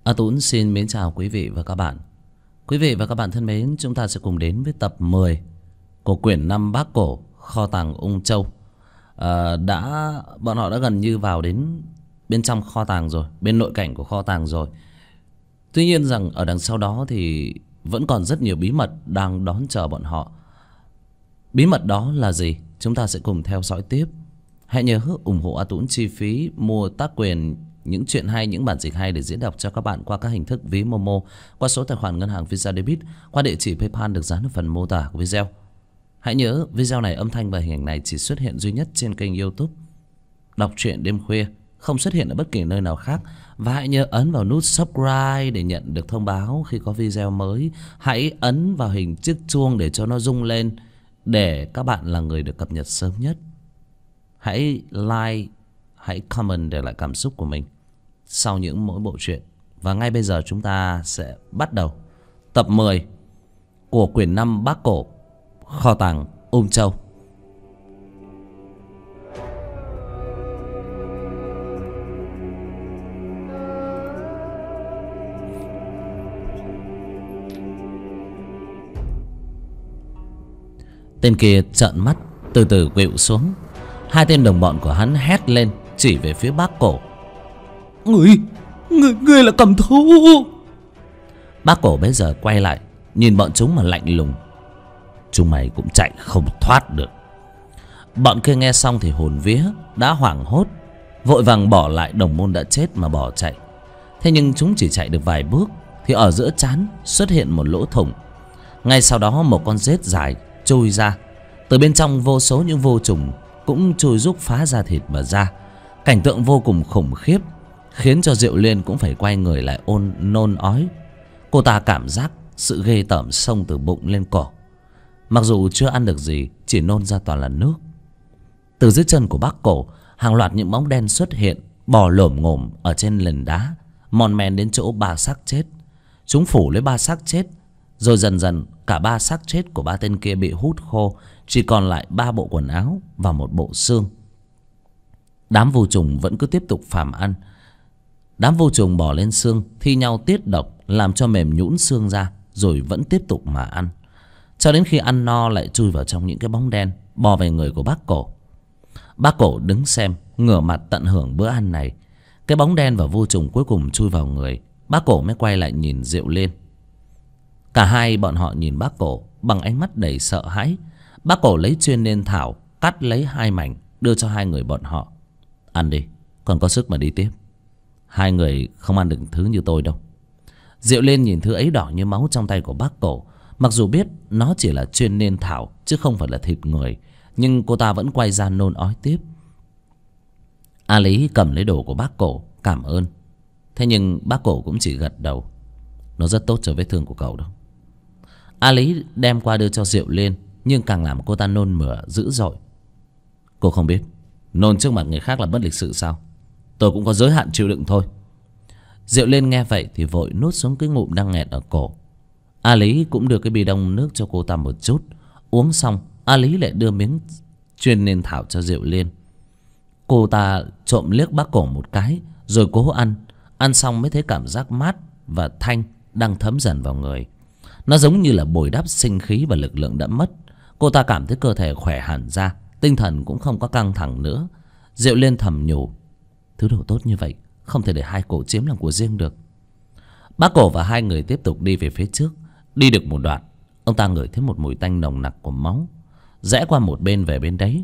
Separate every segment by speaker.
Speaker 1: A Tún xin mến chào quý vị và các bạn. Quý vị và các bạn thân mến, chúng ta sẽ cùng đến với tập 10 của quyển 5 Bác Cổ Kho tàng Ung Châu. Bọn họ đã gần như vào đến bên trong kho tàng rồi, bên nội cảnh của kho tàng rồi. Tuy nhiên rằng ở đằng sau đó thì vẫn còn rất nhiều bí mật đang đón chờ bọn họ. Bí mật đó là gì? Chúng ta sẽ cùng theo dõi tiếp. Hãy nhớ ủng hộ A Tún chi phí mua tác quyền những chuyện hay, những bản dịch hay để diễn đọc cho các bạn qua các hình thức ví Momo, qua số tài khoản ngân hàng Visa Debit, qua địa chỉ PayPal được dán ở phần mô tả của video. Hãy nhớ video này âm thanh và hình ảnh này chỉ xuất hiện duy nhất trên kênh YouTube Đọc truyện đêm khuya, không xuất hiện ở bất kỳ nơi nào khác. Và hãy nhớ ấn vào nút subscribe để nhận được thông báo khi có video mới. Hãy ấn vào hình chiếc chuông để cho nó rung lên, để các bạn là người được cập nhật sớm nhất. Hãy like, hãy comment để lại cảm xúc của mình sau những mỗi bộ truyện. Và ngay bây giờ chúng ta sẽ bắt đầu tập 10 của quyển 5 Bác Cổ Kho tàng Ung Châu. Tên kia trợn mắt từ từ khuỵu xuống. Hai tên đồng bọn của hắn hét lên chỉ về phía Bác Cổ. Ngươi là cầm thú. Bác Cổ bây giờ quay lại nhìn bọn chúng mà lạnh lùng. Chúng mày cũng chạy không thoát được. Bọn kia nghe xong thì hồn vía, đã hoảng hốt, vội vàng bỏ lại đồng môn đã chết mà bỏ chạy. Thế nhưng chúng chỉ chạy được vài bước thì ở giữa trán xuất hiện một lỗ thủng. Ngay sau đó một con rết dài chui ra. Từ bên trong vô số những vô trùng cũng chui rúc phá ra thịt và da. Cảnh tượng vô cùng khủng khiếp, khiến cho Diệu Liên cũng phải quay người lại nôn ói. Cô ta cảm giác sự ghê tởm xông từ bụng lên cổ. Mặc dù chưa ăn được gì, chỉ nôn ra toàn là nước. Từ dưới chân của Bác Cổ, hàng loạt những bóng đen xuất hiện, bò lổm ngổm ở trên nền đá, mòn men đến chỗ ba xác chết. Chúng phủ lấy ba xác chết, rồi dần dần cả ba xác chết của ba tên kia bị hút khô, chỉ còn lại ba bộ quần áo và một bộ xương. Đám vô trùng vẫn cứ tiếp tục phàm ăn. Đám vô trùng bỏ lên xương, thi nhau tiết độc làm cho mềm nhũn xương ra, rồi vẫn tiếp tục mà ăn, cho đến khi ăn no lại chui vào trong những cái bóng đen, bò về người của Bác Cổ. Bác Cổ đứng xem, ngửa mặt tận hưởng bữa ăn này. Cái bóng đen và vô trùng cuối cùng chui vào người, Bác Cổ mới quay lại nhìn Diệu Liên. Cả hai bọn họ nhìn Bác Cổ bằng ánh mắt đầy sợ hãi. Bác Cổ lấy chuyên nên thảo, cắt lấy hai mảnh, đưa cho hai người bọn họ. Ăn đi, còn có sức mà đi tiếp. Hai người không ăn được thứ như tôi đâu. Diệu Liên nhìn thứ ấy đỏ như máu trong tay của Bác Cổ. Mặc dù biết nó chỉ là chuyên nên thảo chứ không phải là thịt người, nhưng cô ta vẫn quay ra nôn ói tiếp. A Lý cầm lấy đồ của Bác Cổ, cảm ơn. Thế nhưng Bác Cổ cũng chỉ gật đầu. Nó rất tốt cho vết thương của cậu đâu. A Lý đem qua đưa cho Diệu Liên, nhưng càng làm cô ta nôn mửa dữ dội. Cô không biết nôn trước mặt người khác là bất lịch sự sao? Tôi cũng có giới hạn chịu đựng thôi. Diệu Liên nghe vậy thì vội nuốt xuống cái ngụm đang nghẹn ở cổ. A Lý cũng đưa cái bi đông nước cho cô ta một chút. Uống xong, A Lý lại đưa miếng chuyên nên thảo cho Diệu Liên. Cô ta trộm liếc Bác Cổ một cái, rồi cố ăn. Ăn xong mới thấy cảm giác mát và thanh đang thấm dần vào người. Nó giống như là bồi đắp sinh khí và lực lượng đã mất. Cô ta cảm thấy cơ thể khỏe hẳn ra, tinh thần cũng không có căng thẳng nữa. Diệu Liên thầm nhủ, thứ đồ tốt như vậy không thể để hai cổ chiếm làm của riêng được. Bác Cổ và hai người tiếp tục đi về phía trước. Đi được một đoạn, ông ta ngửi thấy một mùi tanh nồng nặc của máu. Rẽ qua một bên về bên đấy,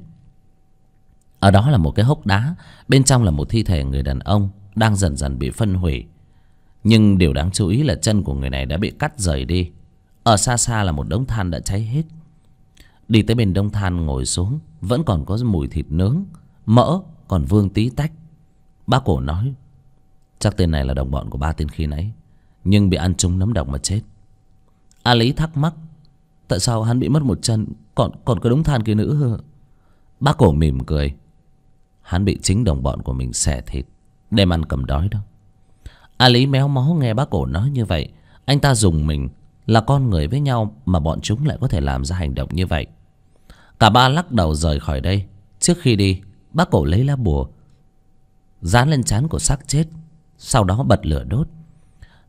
Speaker 1: ở đó là một cái hốc đá. Bên trong là một thi thể người đàn ông đang dần dần bị phân hủy. Nhưng điều đáng chú ý là chân của người này đã bị cắt rời đi. Ở xa xa là một đống than đã cháy hết. Đi tới bên đống than ngồi xuống, vẫn còn có mùi thịt nướng, mỡ còn vương tí tách. Bác Cổ nói, chắc tên này là đồng bọn của ba tên khi nãy, nhưng bị ăn trúng nấm độc mà chết. A Lý thắc mắc, tại sao hắn bị mất một chân, còn cái đống than kia nữa? Bác Cổ mỉm cười, hắn bị chính đồng bọn của mình xẻ thịt đem ăn cầm đói đó. A Lý méo mó nghe Bác Cổ nói như vậy, anh ta rùng mình. Là con người với nhau mà bọn chúng lại có thể làm ra hành động như vậy. Cả ba lắc đầu rời khỏi đây. Trước khi đi, Bác Cổ lấy lá bùa dán lên trán của xác chết, sau đó bật lửa đốt.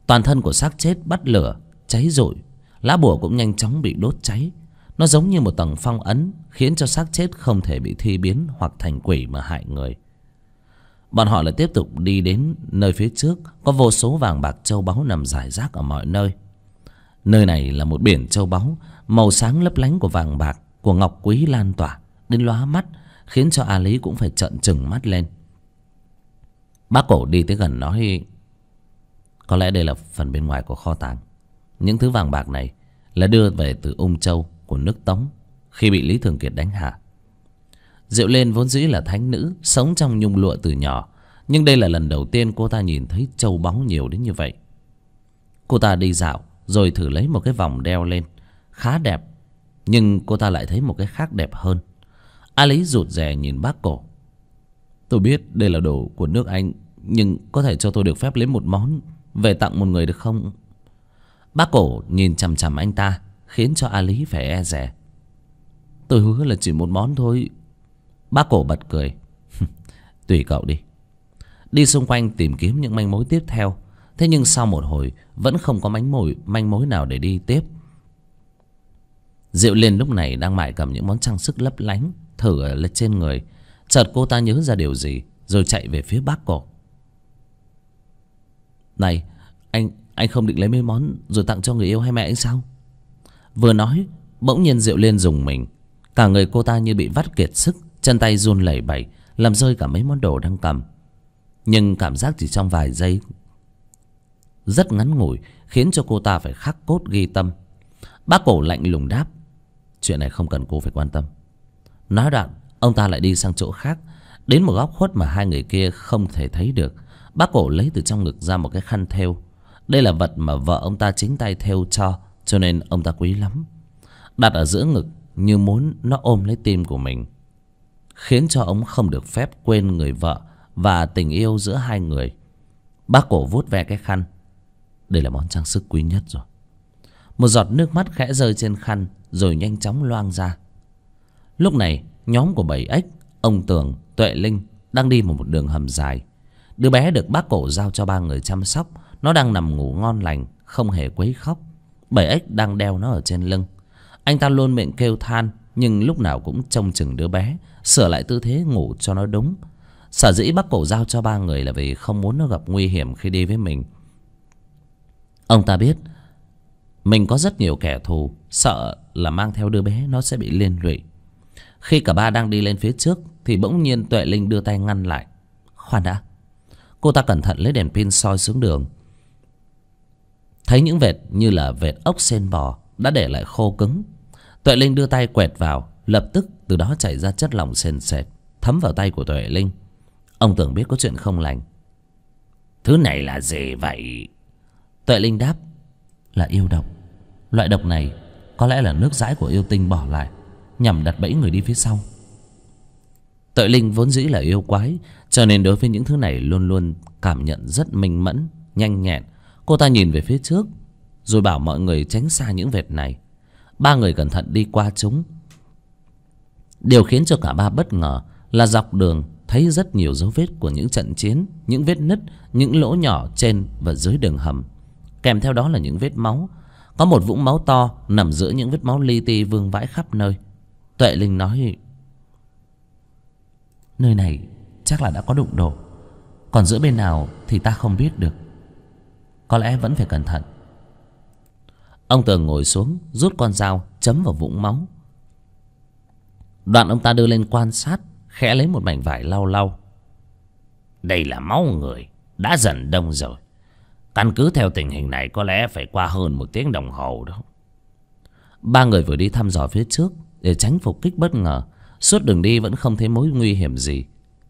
Speaker 1: Toàn thân của xác chết bắt lửa cháy rụi, lá bùa cũng nhanh chóng bị đốt cháy. Nó giống như một tầng phong ấn, khiến cho xác chết không thể bị thi biến hoặc thành quỷ mà hại người. Bọn họ lại tiếp tục đi đến nơi phía trước. Có vô số vàng bạc châu báu nằm rải rác ở mọi nơi. Nơi này là một biển châu báu. Màu sáng lấp lánh của vàng bạc, của ngọc quý lan tỏa đến lóa mắt, khiến cho A Lý cũng phải trợn trừng mắt lên. Bác Cổ đi tới gần nói: có lẽ đây là phần bên ngoài của kho tàng. Những thứ vàng bạc này là đưa về từ Ung Châu của nước Tống khi bị Lý Thường Kiệt đánh hạ. Diệu Lên vốn dĩ là thánh nữ, sống trong nhung lụa từ nhỏ, nhưng đây là lần đầu tiên cô ta nhìn thấy châu báu nhiều đến như vậy. Cô ta đi dạo rồi thử lấy một cái vòng đeo lên, khá đẹp, nhưng cô ta lại thấy một cái khác đẹp hơn. A Lý rụt rè nhìn bác Cổ: tôi biết đây là đồ của nước Anh, nhưng có thể cho tôi được phép lấy một món về tặng một người được không? Bác Cổ nhìn chằm chằm anh ta, khiến cho A Lý phải e dè. Tôi hứa là chỉ một món thôi. Bác Cổ bật cười. Tùy cậu đi. Đi xung quanh tìm kiếm những manh mối tiếp theo. Thế nhưng sau một hồi vẫn không có manh mối nào để đi tiếp. Diệu Liên lúc này đang mải cầm những món trang sức lấp lánh thử ở lên trên người. Chợt cô ta nhớ ra điều gì, rồi chạy về phía bác Cổ. Này, anh không định lấy mấy món rồi tặng cho người yêu hay mẹ anh sao? Vừa nói, bỗng nhiên Diệu Liên rùng mình. Cả người cô ta như bị vắt kiệt sức, chân tay run lẩy bẩy, làm rơi cả mấy món đồ đang cầm. Nhưng cảm giác chỉ trong vài giây rất ngắn ngủi, khiến cho cô ta phải khắc cốt ghi tâm. Bác Cổ lạnh lùng đáp: chuyện này không cần cô phải quan tâm. Nói đoạn, ông ta lại đi sang chỗ khác, đến một góc khuất mà hai người kia không thể thấy được. Bác Cổ lấy từ trong ngực ra một cái khăn thêu. Đây là vật mà vợ ông ta chính tay thêu cho nên ông ta quý lắm. Đặt ở giữa ngực như muốn nó ôm lấy tim của mình, khiến cho ông không được phép quên người vợ và tình yêu giữa hai người. Bác Cổ vuốt ve cái khăn. Đây là món trang sức quý nhất rồi. Một giọt nước mắt khẽ rơi trên khăn, rồi nhanh chóng loang ra. Lúc này nhóm của Bảy Ếch, ông Tường, Tuệ Linh đang đi một đường hầm dài. Đứa bé được bác Cổ giao cho ba người chăm sóc. Nó đang nằm ngủ ngon lành, không hề quấy khóc. Bảy Ếch đang đeo nó ở trên lưng. Anh ta luôn miệng kêu than, nhưng lúc nào cũng trông chừng đứa bé, sửa lại tư thế ngủ cho nó đúng. Sở dĩ bác Cổ giao cho ba người là vì không muốn nó gặp nguy hiểm khi đi với mình. Ông ta biết mình có rất nhiều kẻ thù, sợ là mang theo đứa bé nó sẽ bị liên lụy. Khi cả ba đang đi lên phía trước thì bỗng nhiên Tuệ Linh đưa tay ngăn lại. Khoan đã. Cô ta cẩn thận lấy đèn pin soi xuống đường. Thấy những vệt như là vệt ốc sên bò đã để lại khô cứng. Tuệ Linh đưa tay quẹt vào, lập tức từ đó chảy ra chất lỏng sền sệt thấm vào tay của Tuệ Linh. Ông Tưởng biết có chuyện không lành. Thứ này là gì vậy? Tuệ Linh đáp: là yêu độc. Loại độc này có lẽ là nước dãi của yêu tinh bỏ lại, nhằm đặt bẫy người đi phía sau. Tuệ Linh vốn dĩ là yêu quái, cho nên đối với những thứ này luôn luôn cảm nhận rất minh mẫn, nhanh nhẹn. Cô ta nhìn về phía trước, rồi bảo mọi người tránh xa những vệt này. Ba người cẩn thận đi qua chúng. Điều khiến cho cả ba bất ngờ là dọc đường thấy rất nhiều dấu vết của những trận chiến, những vết nứt, những lỗ nhỏ trên và dưới đường hầm. Kèm theo đó là những vết máu. Có một vũng máu to nằm giữa những vết máu li ti vương vãi khắp nơi. Tuệ Linh nói: nơi này chắc là đã có đụng độ, còn giữa bên nào thì ta không biết được. Có lẽ vẫn phải cẩn thận. Ông Tường ngồi xuống, rút con dao chấm vào vũng máu. Đoạn ông ta đưa lên quan sát, khẽ lấy một mảnh vải lau lau. Đây là máu người, đã dần đông rồi. Căn cứ theo tình hình này có lẽ phải qua hơn 1 tiếng đồng hồ đó. Ba người vừa đi thăm dò phía trước để tránh phục kích bất ngờ. Suốt đường đi vẫn không thấy mối nguy hiểm gì.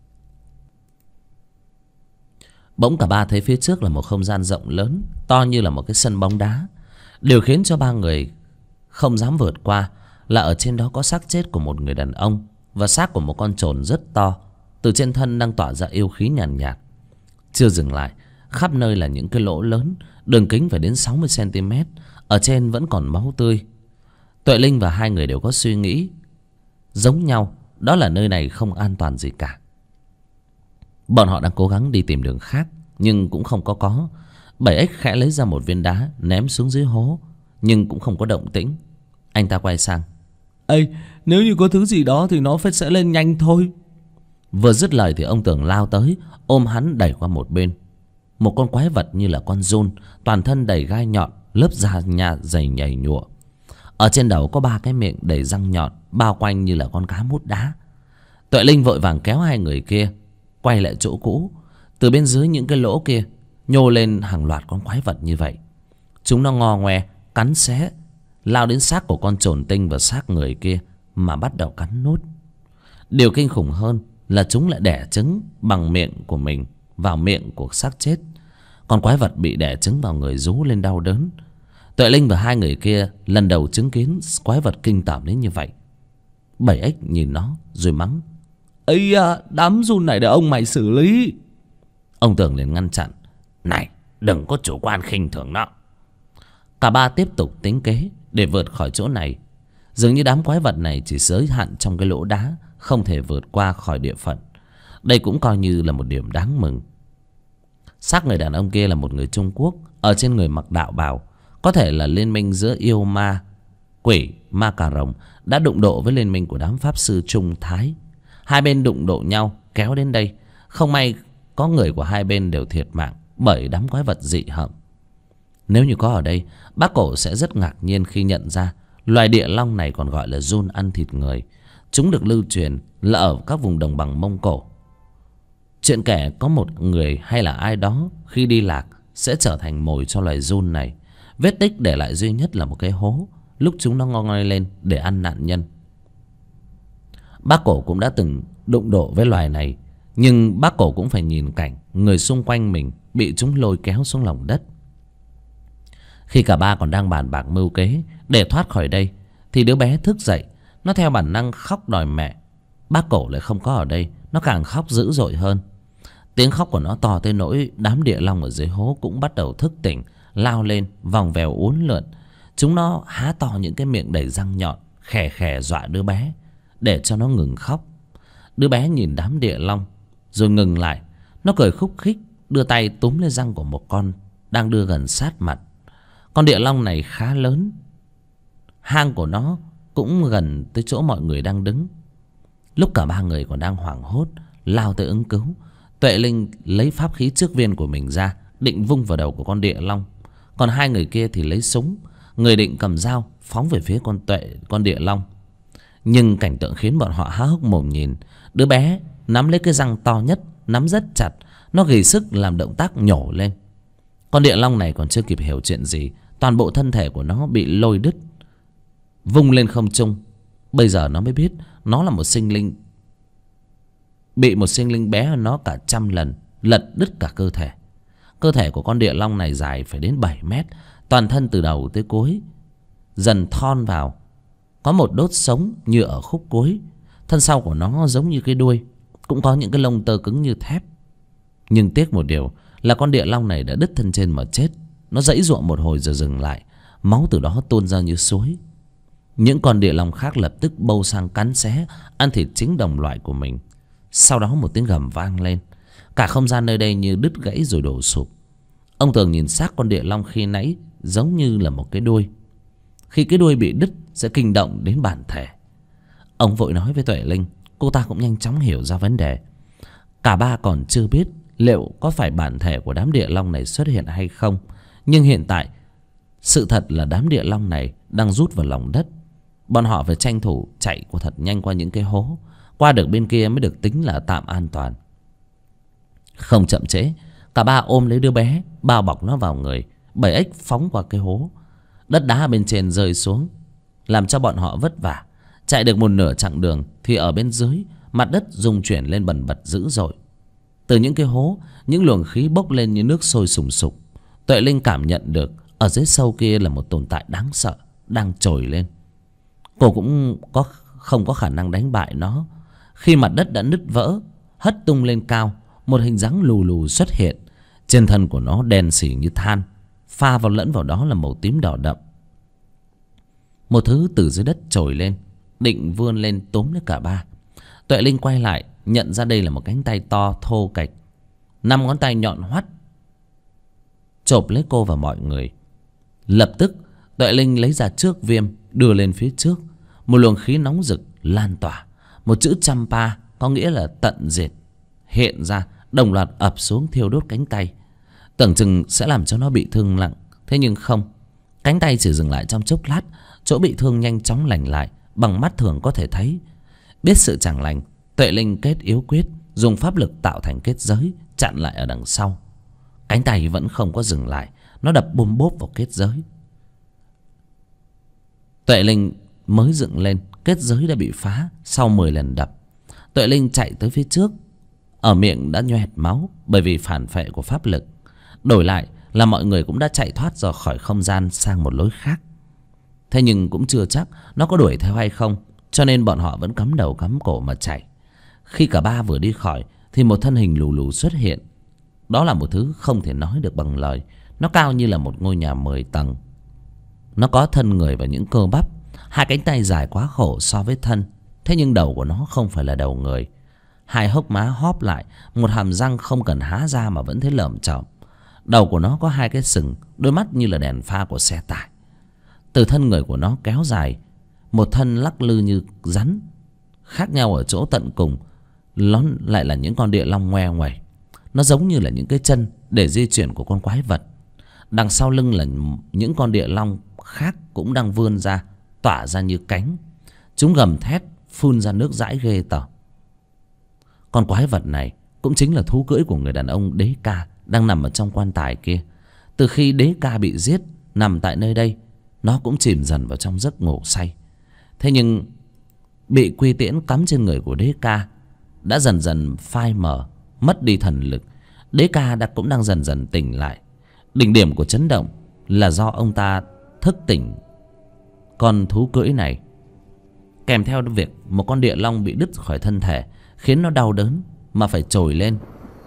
Speaker 1: Bỗng cả ba thấy phía trước là một không gian rộng lớn, to như là một cái sân bóng đá. Điều khiến cho ba người không dám vượt qua là ở trên đó có xác chết của một người đàn ông và xác của một con trồn rất to. Từ trên thân đang tỏa ra yêu khí nhàn nhạt. Chưa dừng lại, khắp nơi là những cái lỗ lớn, đường kính phải đến 60 cm. Ở trên vẫn còn máu tươi. Tuệ Linh và hai người đều có suy nghĩ giống nhau, đó là nơi này không an toàn gì cả. Bọn họ đang cố gắng đi tìm đường khác, nhưng cũng không có. 7X khẽ lấy ra một viên đá ném xuống dưới hố, nhưng cũng không có động tĩnh. Anh ta quay sang:
Speaker 2: Ê, nếu như có thứ gì đó thì nó sẽ lên nhanh thôi.
Speaker 1: Vừa dứt lời thì ông Tường lao tới, ôm hắn đẩy qua một bên. Một con quái vật như là con giun, toàn thân đầy gai nhọn, lớp da nhà dày nhầy nhụa. Ở trên đầu có 3 cái miệng đầy răng nhọn, bao quanh như là con cá mút đá. Tuệ Linh vội vàng kéo hai người kia quay lại chỗ cũ. Từ bên dưới những cái lỗ kia nhô lên hàng loạt con quái vật như vậy. Chúng nó ngò ngoe, cắn xé, lao đến xác của con chồn tinh và xác người kia mà bắt đầu cắn nốt. Điều kinh khủng hơn là chúng lại đẻ trứng bằng miệng của mình vào miệng của xác chết. Con quái vật bị đẻ trứng vào người rú lên đau đớn. Tuệ Linh và hai người kia lần đầu chứng kiến quái vật kinh tởm đến như vậy. 7X nhìn nó rồi mắng:
Speaker 2: Ây à, đám giun này để ông mày xử lý.
Speaker 1: Ông Tường liền ngăn chặn: Này, đừng có chủ quan khinh thường nó. Cả ba tiếp tục tính kế để vượt khỏi chỗ này. Dường như đám quái vật này chỉ giới hạn trong cái lỗ đá, không thể vượt qua khỏi địa phận. Đây cũng coi như là một điểm đáng mừng. Xác người đàn ông kia là một người Trung Quốc, ở trên người mặc đạo bào. Có thể là liên minh giữa yêu ma, quỷ, ma cà rồng đã đụng độ với liên minh của đám pháp sư Trung Thái. Hai bên đụng độ nhau kéo đến đây. Không may có người của hai bên đều thiệt mạng bởi đám quái vật dị hợm. Nếu như có ở đây, bác Cổ sẽ rất ngạc nhiên khi nhận ra loài địa long này còn gọi là giun ăn thịt người. Chúng được lưu truyền là ở các vùng đồng bằng Mông Cổ. Chuyện kể có một người hay là ai đó khi đi lạc sẽ trở thành mồi cho loài giun này. Vết tích để lại duy nhất là một cái hố lúc chúng nó ngoi ngoe lên để ăn nạn nhân. Bác Cổ cũng đã từng đụng độ với loài này, nhưng bác Cổ cũng phải nhìn cảnh người xung quanh mình bị chúng lôi kéo xuống lòng đất. Khi cả ba còn đang bàn bạc mưu kế để thoát khỏi đây thì đứa bé thức dậy. Nó theo bản năng khóc đòi mẹ. Bác Cổ lại không có ở đây, nó càng khóc dữ dội hơn. Tiếng khóc của nó to tới nỗi đám địa long ở dưới hố cũng bắt đầu thức tỉnh, lao lên vòng vèo uốn lượn. Chúng nó há to những cái miệng đầy răng nhọn, khè khè dọa đứa bé để cho nó ngừng khóc. Đứa bé nhìn đám địa long rồi ngừng lại. Nó cười khúc khích, đưa tay túm lên răng của một con đang đưa gần sát mặt. Con địa long này khá lớn, hang của nó cũng gần tới chỗ mọi người đang đứng. Lúc cả ba người còn đang hoảng hốt lao tới ứng cứu, Tuệ Linh lấy pháp khí trước viên của mình ra, định vung vào đầu của con địa long. Còn hai người kia thì lấy súng, người định cầm dao phóng về phía con địa long. Nhưng cảnh tượng khiến bọn họ há hốc mồm nhìn. Đứa bé nắm lấy cái răng to nhất, nắm rất chặt. Nó gầy sức làm động tác nhổ lên. Con địa long này còn chưa kịp hiểu chuyện gì, toàn bộ thân thể của nó bị lôi đứt, vung lên không trung. Bây giờ nó mới biết nó là một sinh linh, bị một sinh linh bé hơn nó cả 100 lần lật đứt cả cơ thể. Cơ thể của con địa long này dài phải đến 7 mét, toàn thân từ đầu tới cuối dần thon vào, có một đốt sống như ở khúc cuối. Thân sau của nó giống như cái đuôi, cũng có những cái lông tơ cứng như thép. Nhưng tiếc một điều là con địa long này đã đứt thân trên mà chết. Nó giãy giụa một hồi rồi dừng lại, máu từ đó tuôn ra như suối. Những con địa long khác lập tức bâu sang cắn xé, ăn thịt chính đồng loại của mình. Sau đó một tiếng gầm vang lên, cả không gian nơi đây như đứt gãy rồi đổ sụp. Ông Tường nhìn xác con địa long khi nãy giống như là một cái đuôi. Khi cái đuôi bị đứt sẽ kinh động đến bản thể. Ông vội nói với Tuệ Linh. Cô ta cũng nhanh chóng hiểu ra vấn đề. Cả ba còn chưa biết liệu có phải bản thể của đám địa long này xuất hiện hay không. Nhưng hiện tại sự thật là đám địa long này đang rút vào lòng đất. Bọn họ phải tranh thủ chạy qua thật nhanh qua những cái hố, qua được bên kia mới được tính là tạm an toàn. Không chậm trễ, cả ba ôm lấy đứa bé, bao bọc nó vào người. 7X phóng qua cái hố. Đất đá bên trên rơi xuống, làm cho bọn họ vất vả. Chạy được một nửa chặng đường thì ở bên dưới, mặt đất rung chuyển lên bần bật dữ dội. Từ những cái hố, những luồng khí bốc lên như nước sôi sùng sục. Tuệ Linh cảm nhận được ở dưới sâu kia là một tồn tại đáng sợ đang trồi lên. Cô cũng không có khả năng đánh bại nó. Khi mặt đất đã nứt vỡ, hất tung lên cao, một hình dáng lù lù xuất hiện. Trên thân của nó đen xỉ như than, pha vào lẫn vào đó là màu tím đỏ đậm. Một thứ từ dưới đất trồi lên, định vươn lên túm lấy cả ba. Tuệ Linh quay lại, nhận ra đây là một cánh tay to thô kệch, 5 ngón tay nhọn hoắt chộp lấy cô và mọi người. Lập tức Tuệ Linh lấy ra trước viêm đưa lên phía trước. Một luồng khí nóng rực lan tỏa. Một chữ Champa có nghĩa là tận diệt hiện ra, đồng loạt ập xuống thiêu đốt cánh tay. Tưởng chừng sẽ làm cho nó bị thương nặng, thế nhưng không. Cánh tay chỉ dừng lại trong chốc lát. Chỗ bị thương nhanh chóng lành lại, bằng mắt thường có thể thấy. Biết sự chẳng lành, Tuệ Linh kết yếu quyết, dùng pháp lực tạo thành kết giới chặn lại ở đằng sau. Cánh tay vẫn không có dừng lại, nó đập bôm bốp vào kết giới. Tuệ Linh mới dựng lên, kết giới đã bị phá sau 10 lần đập. Tuệ Linh chạy tới phía trước, ở miệng đã nhoẹt máu bởi vì phản phệ của pháp lực. Đổi lại là mọi người cũng đã chạy thoát ra khỏi không gian sang một lối khác. Thế nhưng cũng chưa chắc nó có đuổi theo hay không, cho nên bọn họ vẫn cắm đầu cắm cổ mà chạy. Khi cả ba vừa đi khỏi thì một thân hình lù lù xuất hiện. Đó là một thứ không thể nói được bằng lời. Nó cao như là một ngôi nhà 10 tầng. Nó có thân người và những cơ bắp. Hai cánh tay dài quá khổ so với thân. Thế nhưng đầu của nó không phải là đầu người. Hai hốc má hóp lại, một hàm răng không cần há ra mà vẫn thấy lởm chởm. Đầu của nó có hai cái sừng, đôi mắt như là đèn pha của xe tải. Từ thân người của nó kéo dài, một thân lắc lư như rắn. Khác nhau ở chỗ tận cùng, nó lại là những con địa long ngoe ngoẩy. Nó giống như là những cái chân để di chuyển của con quái vật. Đằng sau lưng là những con địa long khác cũng đang vươn ra, tỏa ra như cánh. Chúng gầm thét, phun ra nước dãi ghê tởm. Con quái vật này cũng chính là thú cưỡi của người đàn ông Đế Ca đang nằm ở trong quan tài kia. Từ khi Đế Ca bị giết, nằm tại nơi đây, nó cũng chìm dần vào trong giấc ngủ say. Thế nhưng bị quy tiễn cắm trên người của Đế Ca đã dần dần phai mờ, mất đi thần lực. Đế Ca cũng đang dần dần tỉnh lại. Đỉnh điểm của chấn động là do ông ta thức tỉnh con thú cưỡi này, kèm theo việc một con địa long bị đứt khỏi thân thể, khiến nó đau đớn mà phải trồi lên.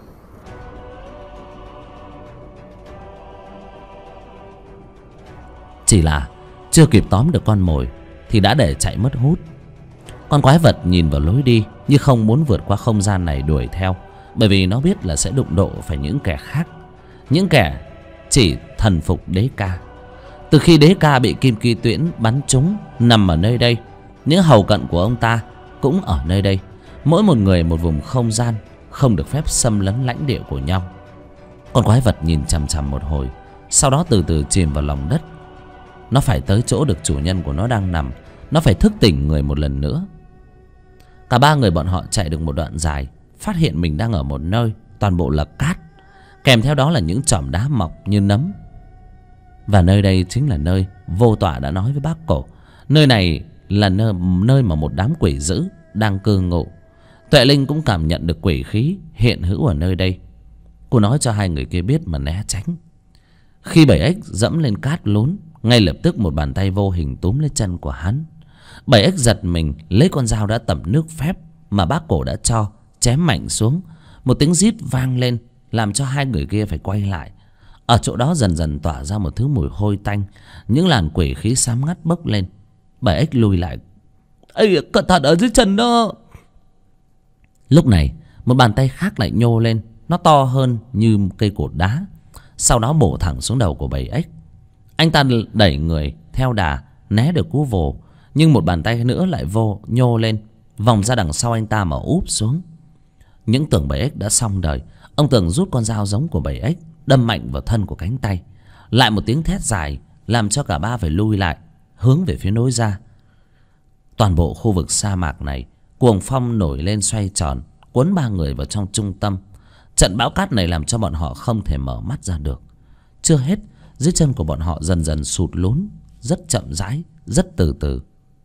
Speaker 1: Chỉ là chưa kịp tóm được con mồi thì đã để chạy mất hút. Con quái vật nhìn vào lối đi như không muốn vượt qua không gian này đuổi theo, bởi vì nó biết là sẽ đụng độ phải những kẻ khác, những kẻ chỉ thần phục Đế Ca. Từ khi Đế Ca bị Kim Kỳ Tuyễn bắn trúng nằm ở nơi đây, những hầu cận của ông ta cũng ở nơi đây. Mỗi một người một vùng không gian, không được phép xâm lấn lãnh địa của nhau. Con quái vật nhìn chằm chằm một hồi, sau đó từ từ chìm vào lòng đất. Nó phải tới chỗ được chủ nhân của nó đang nằm. Nó phải thức tỉnh người một lần nữa. Cả ba người bọn họ chạy được một đoạn dài, phát hiện mình đang ở một nơi toàn bộ là cát, kèm theo đó là những chòm đá mọc như nấm. Và nơi đây chính là nơi Vô Tọa đã nói với bác Cổ. Nơi này là nơi mà một đám quỷ dữ đang cư ngụ. Tuệ Linh cũng cảm nhận được quỷ khí hiện hữu ở nơi đây. Cô nói cho hai người kia biết mà né tránh. Khi Bảy Ếch dẫm lên cát lún, ngay lập tức một bàn tay vô hình túm lấy chân của hắn. Bảy Ếch giật mình, lấy con dao đã tẩm nước phép mà bác Cổ đã cho, chém mạnh xuống. Một tiếng rít vang lên, làm cho hai người kia phải quay lại. Ở chỗ đó dần dần tỏa ra một thứ mùi hôi tanh, những làn quỷ khí xám ngắt bốc lên. Bảy Ếch lùi lại. Ây, cẩn thận ở dưới chân đó. Lúc này một bàn tay khác lại nhô lên, nó to hơn như cây cột đá, sau đó bổ thẳng xuống đầu của Bảy Ếch. Anh ta đẩy người theo đà, né được cú vồ, nhưng một bàn tay nữa lại nhô lên, vòng ra đằng sau anh ta mà úp xuống. Những tưởng Bảy Ếch đã xong đời, ông Tường rút con dao giống của Bảy Ếch đâm mạnh vào thân của cánh tay. Lại một tiếng thét dài làm cho cả ba phải lui lại, hướng về phía nối ra. Toàn bộ khu vực sa mạc này, cuồng phong nổi lên xoay tròn, cuốn ba người vào trong trung tâm. Trận bão cát này làm cho bọn họ không thể mở mắt ra được. Chưa hết, dưới chân của bọn họ dần dần sụt lún, rất chậm rãi, rất từ từ.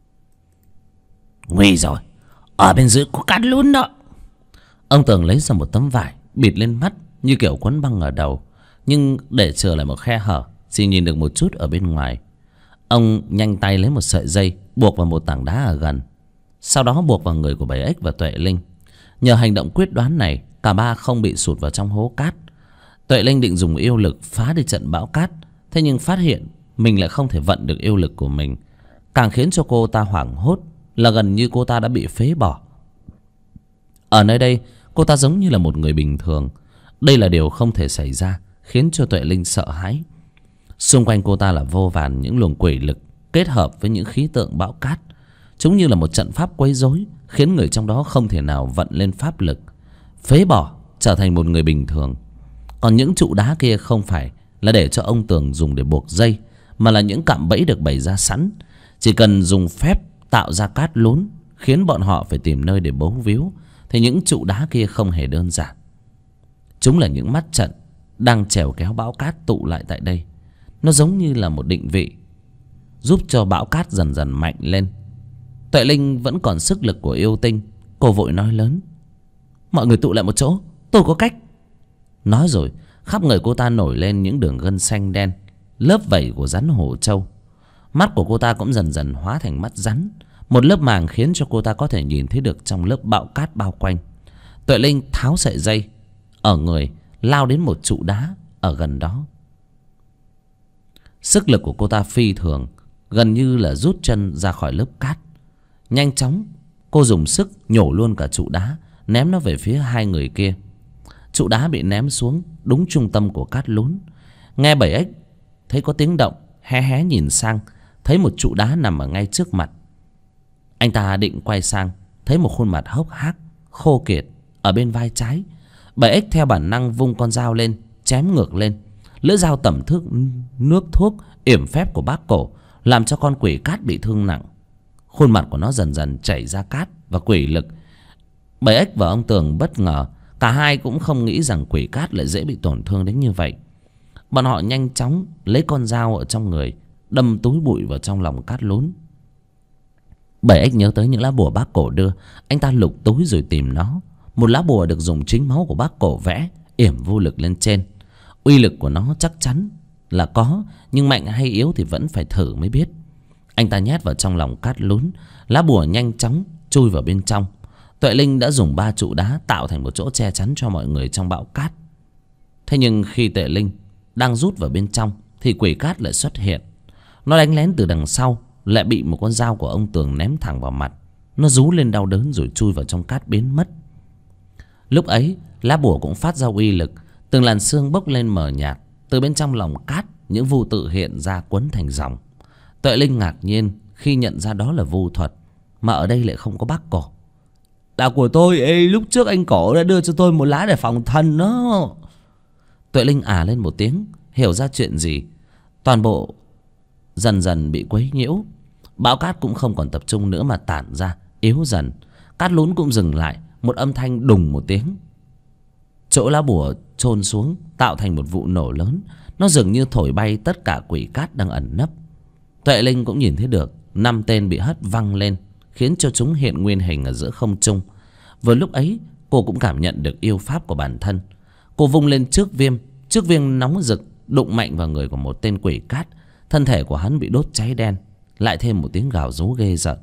Speaker 1: Nguy rồi, ở bên dưới có cát lún đó. Ông Tường lấy ra một tấm vải bịt lên mắt như kiểu quấn băng ở đầu, nhưng để chừa lại một khe hở, chỉ nhìn được một chút ở bên ngoài. Ông nhanh tay lấy một sợi dây buộc vào một tảng đá ở gần, sau đó buộc vào người của Bảy Ếch và Tuệ Linh. Nhờ hành động quyết đoán này, cả ba không bị sụt vào trong hố cát. Tuệ Linh định dùng yêu lực phá đi trận bão cát, thế nhưng phát hiện mình lại không thể vận được yêu lực của mình. Càng khiến cho cô ta hoảng hốt là gần như cô ta đã bị phế bỏ. Ở nơi đây cô ta giống như là một người bình thường. Đây là điều không thể xảy ra khiến cho Tuệ Linh sợ hãi. Xung quanh cô ta là vô vàn những luồng quỷ lực kết hợp với những khí tượng bão cát. Chúng như là một trận pháp quấy rối, khiến người trong đó không thể nào vận lên pháp lực, phế bỏ trở thành một người bình thường. Còn những trụ đá kia không phải là để cho ông Tường dùng để buộc dây, mà là những cạm bẫy được bày ra sẵn. Chỉ cần dùng phép tạo ra cát lún, khiến bọn họ phải tìm nơi để bấu víu, thì những trụ đá kia không hề đơn giản. Chúng là những mắt trận đang chèo kéo bão cát tụ lại tại đây. Nó giống như là một định vị, giúp cho bão cát dần dần mạnh lên. Tuệ Linh vẫn còn sức lực của yêu tinh. Cô vội nói lớn: mọi người tụ lại một chỗ, tôi có cách. Nói rồi khắp người cô ta nổi lên những đường gân xanh đen, lớp vảy của rắn hổ trâu. Mắt của cô ta cũng dần dần hóa thành mắt rắn, một lớp màng khiến cho cô ta có thể nhìn thấy được trong lớp bão cát bao quanh. Tuệ Linh tháo sợi dây ở người, lao đến một trụ đá ở gần đó. Sức lực của cô ta phi thường, gần như là rút chân ra khỏi lớp cát. Nhanh chóng cô dùng sức nhổ luôn cả trụ đá, ném nó về phía hai người kia. Trụ đá bị ném xuống đúng trung tâm của cát lún. Nghe Bảy Ếch thấy có tiếng động, hé hé nhìn sang, thấy một trụ đá nằm ở ngay trước mặt. Anh ta định quay sang, thấy một khuôn mặt hốc hác, khô kiệt ở bên vai trái. Bảy Ếch theo bản năng vung con dao lên, chém ngược lên. Lưỡi dao tẩm thước nước thuốc yểm phép của bác cổ, làm cho con quỷ cát bị thương nặng. Khuôn mặt của nó dần dần chảy ra cát và quỷ lực. Bảy Ếch và ông Tường bất ngờ, cả hai cũng không nghĩ rằng quỷ cát lại dễ bị tổn thương đến như vậy. Bọn họ nhanh chóng lấy con dao ở trong người, đâm túi bụi vào trong lòng cát lún. Bảy Ếch nhớ tới những lá bùa bác cổ đưa. Anh ta lục túi rồi tìm nó. Một lá bùa được dùng chính máu của bác cổ vẽ, yểm vô lực lên trên. Uy lực của nó chắc chắn là có, nhưng mạnh hay yếu thì vẫn phải thử mới biết. Anh ta nhét vào trong lòng cát lún. Lá bùa nhanh chóng chui vào bên trong. Tuệ Linh đã dùng 3 trụ đá tạo thành một chỗ che chắn cho mọi người trong bão cát. Thế nhưng khi Tuệ Linh đang rút vào bên trong thì quỷ cát lại xuất hiện. Nó đánh lén từ đằng sau, lại bị một con dao của ông Tường ném thẳng vào mặt. Nó rú lên đau đớn rồi chui vào trong cát biến mất. Lúc ấy lá bùa cũng phát ra uy lực. Từng làn xương bốc lên mờ nhạt. Từ bên trong lòng cát, những vu tự hiện ra quấn thành dòng. Tuệ Linh ngạc nhiên khi nhận ra đó là vu thuật, mà ở đây lại không có bác cổ.
Speaker 2: Là của tôi. Ê, lúc trước anh cổ đã đưa cho tôi một lá để phòng thân đó.
Speaker 1: Tuệ Linh lên một tiếng, hiểu ra chuyện gì. Toàn bộ dần dần bị quấy nhiễu. Bão cát cũng không còn tập trung nữa mà tản ra, yếu dần. Cát lún cũng dừng lại. Một âm thanh đùng một tiếng. Chỗ lá bùa chôn xuống tạo thành một vụ nổ lớn. Nó dường như thổi bay tất cả quỷ cát đang ẩn nấp. Tuệ Linh cũng nhìn thấy được 5 tên bị hất văng lên, khiến cho chúng hiện nguyên hình ở giữa không trung. Vừa lúc ấy cô cũng cảm nhận được yêu pháp của bản thân. Cô vung lên trước viêm nóng rực đụng mạnh vào người của một tên quỷ cát. Thân thể của hắn bị đốt cháy đen, lại thêm một tiếng gào rú ghê rợn.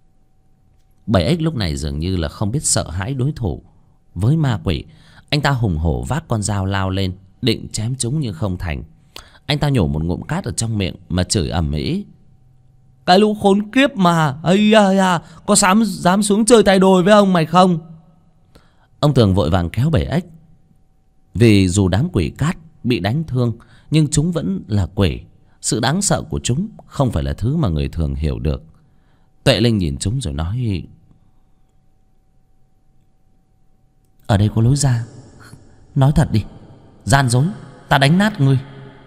Speaker 1: Bảy Ếch lúc này dường như là không biết sợ hãi đối thủ với ma quỷ. Anh ta hùng hổ vác con dao lao lên, định chém chúng nhưng không thành. Anh ta nhổ một ngụm cát ở trong miệng mà chửi ầm ĩ:
Speaker 2: Cái lũ khốn kiếp mà, ây da, có dám xuống chơi tay đôi với ông mày không?
Speaker 1: Ông Tường vội vàng kéo Bảy Ếch. Vì dù đám quỷ cát bị đánh thương, nhưng chúng vẫn là quỷ. Sự đáng sợ của chúng không phải là thứ mà người thường hiểu được. Tuệ Linh nhìn chúng rồi nói: ở đây có lối ra. Nói thật đi, gian dối, ta đánh nát ngươi.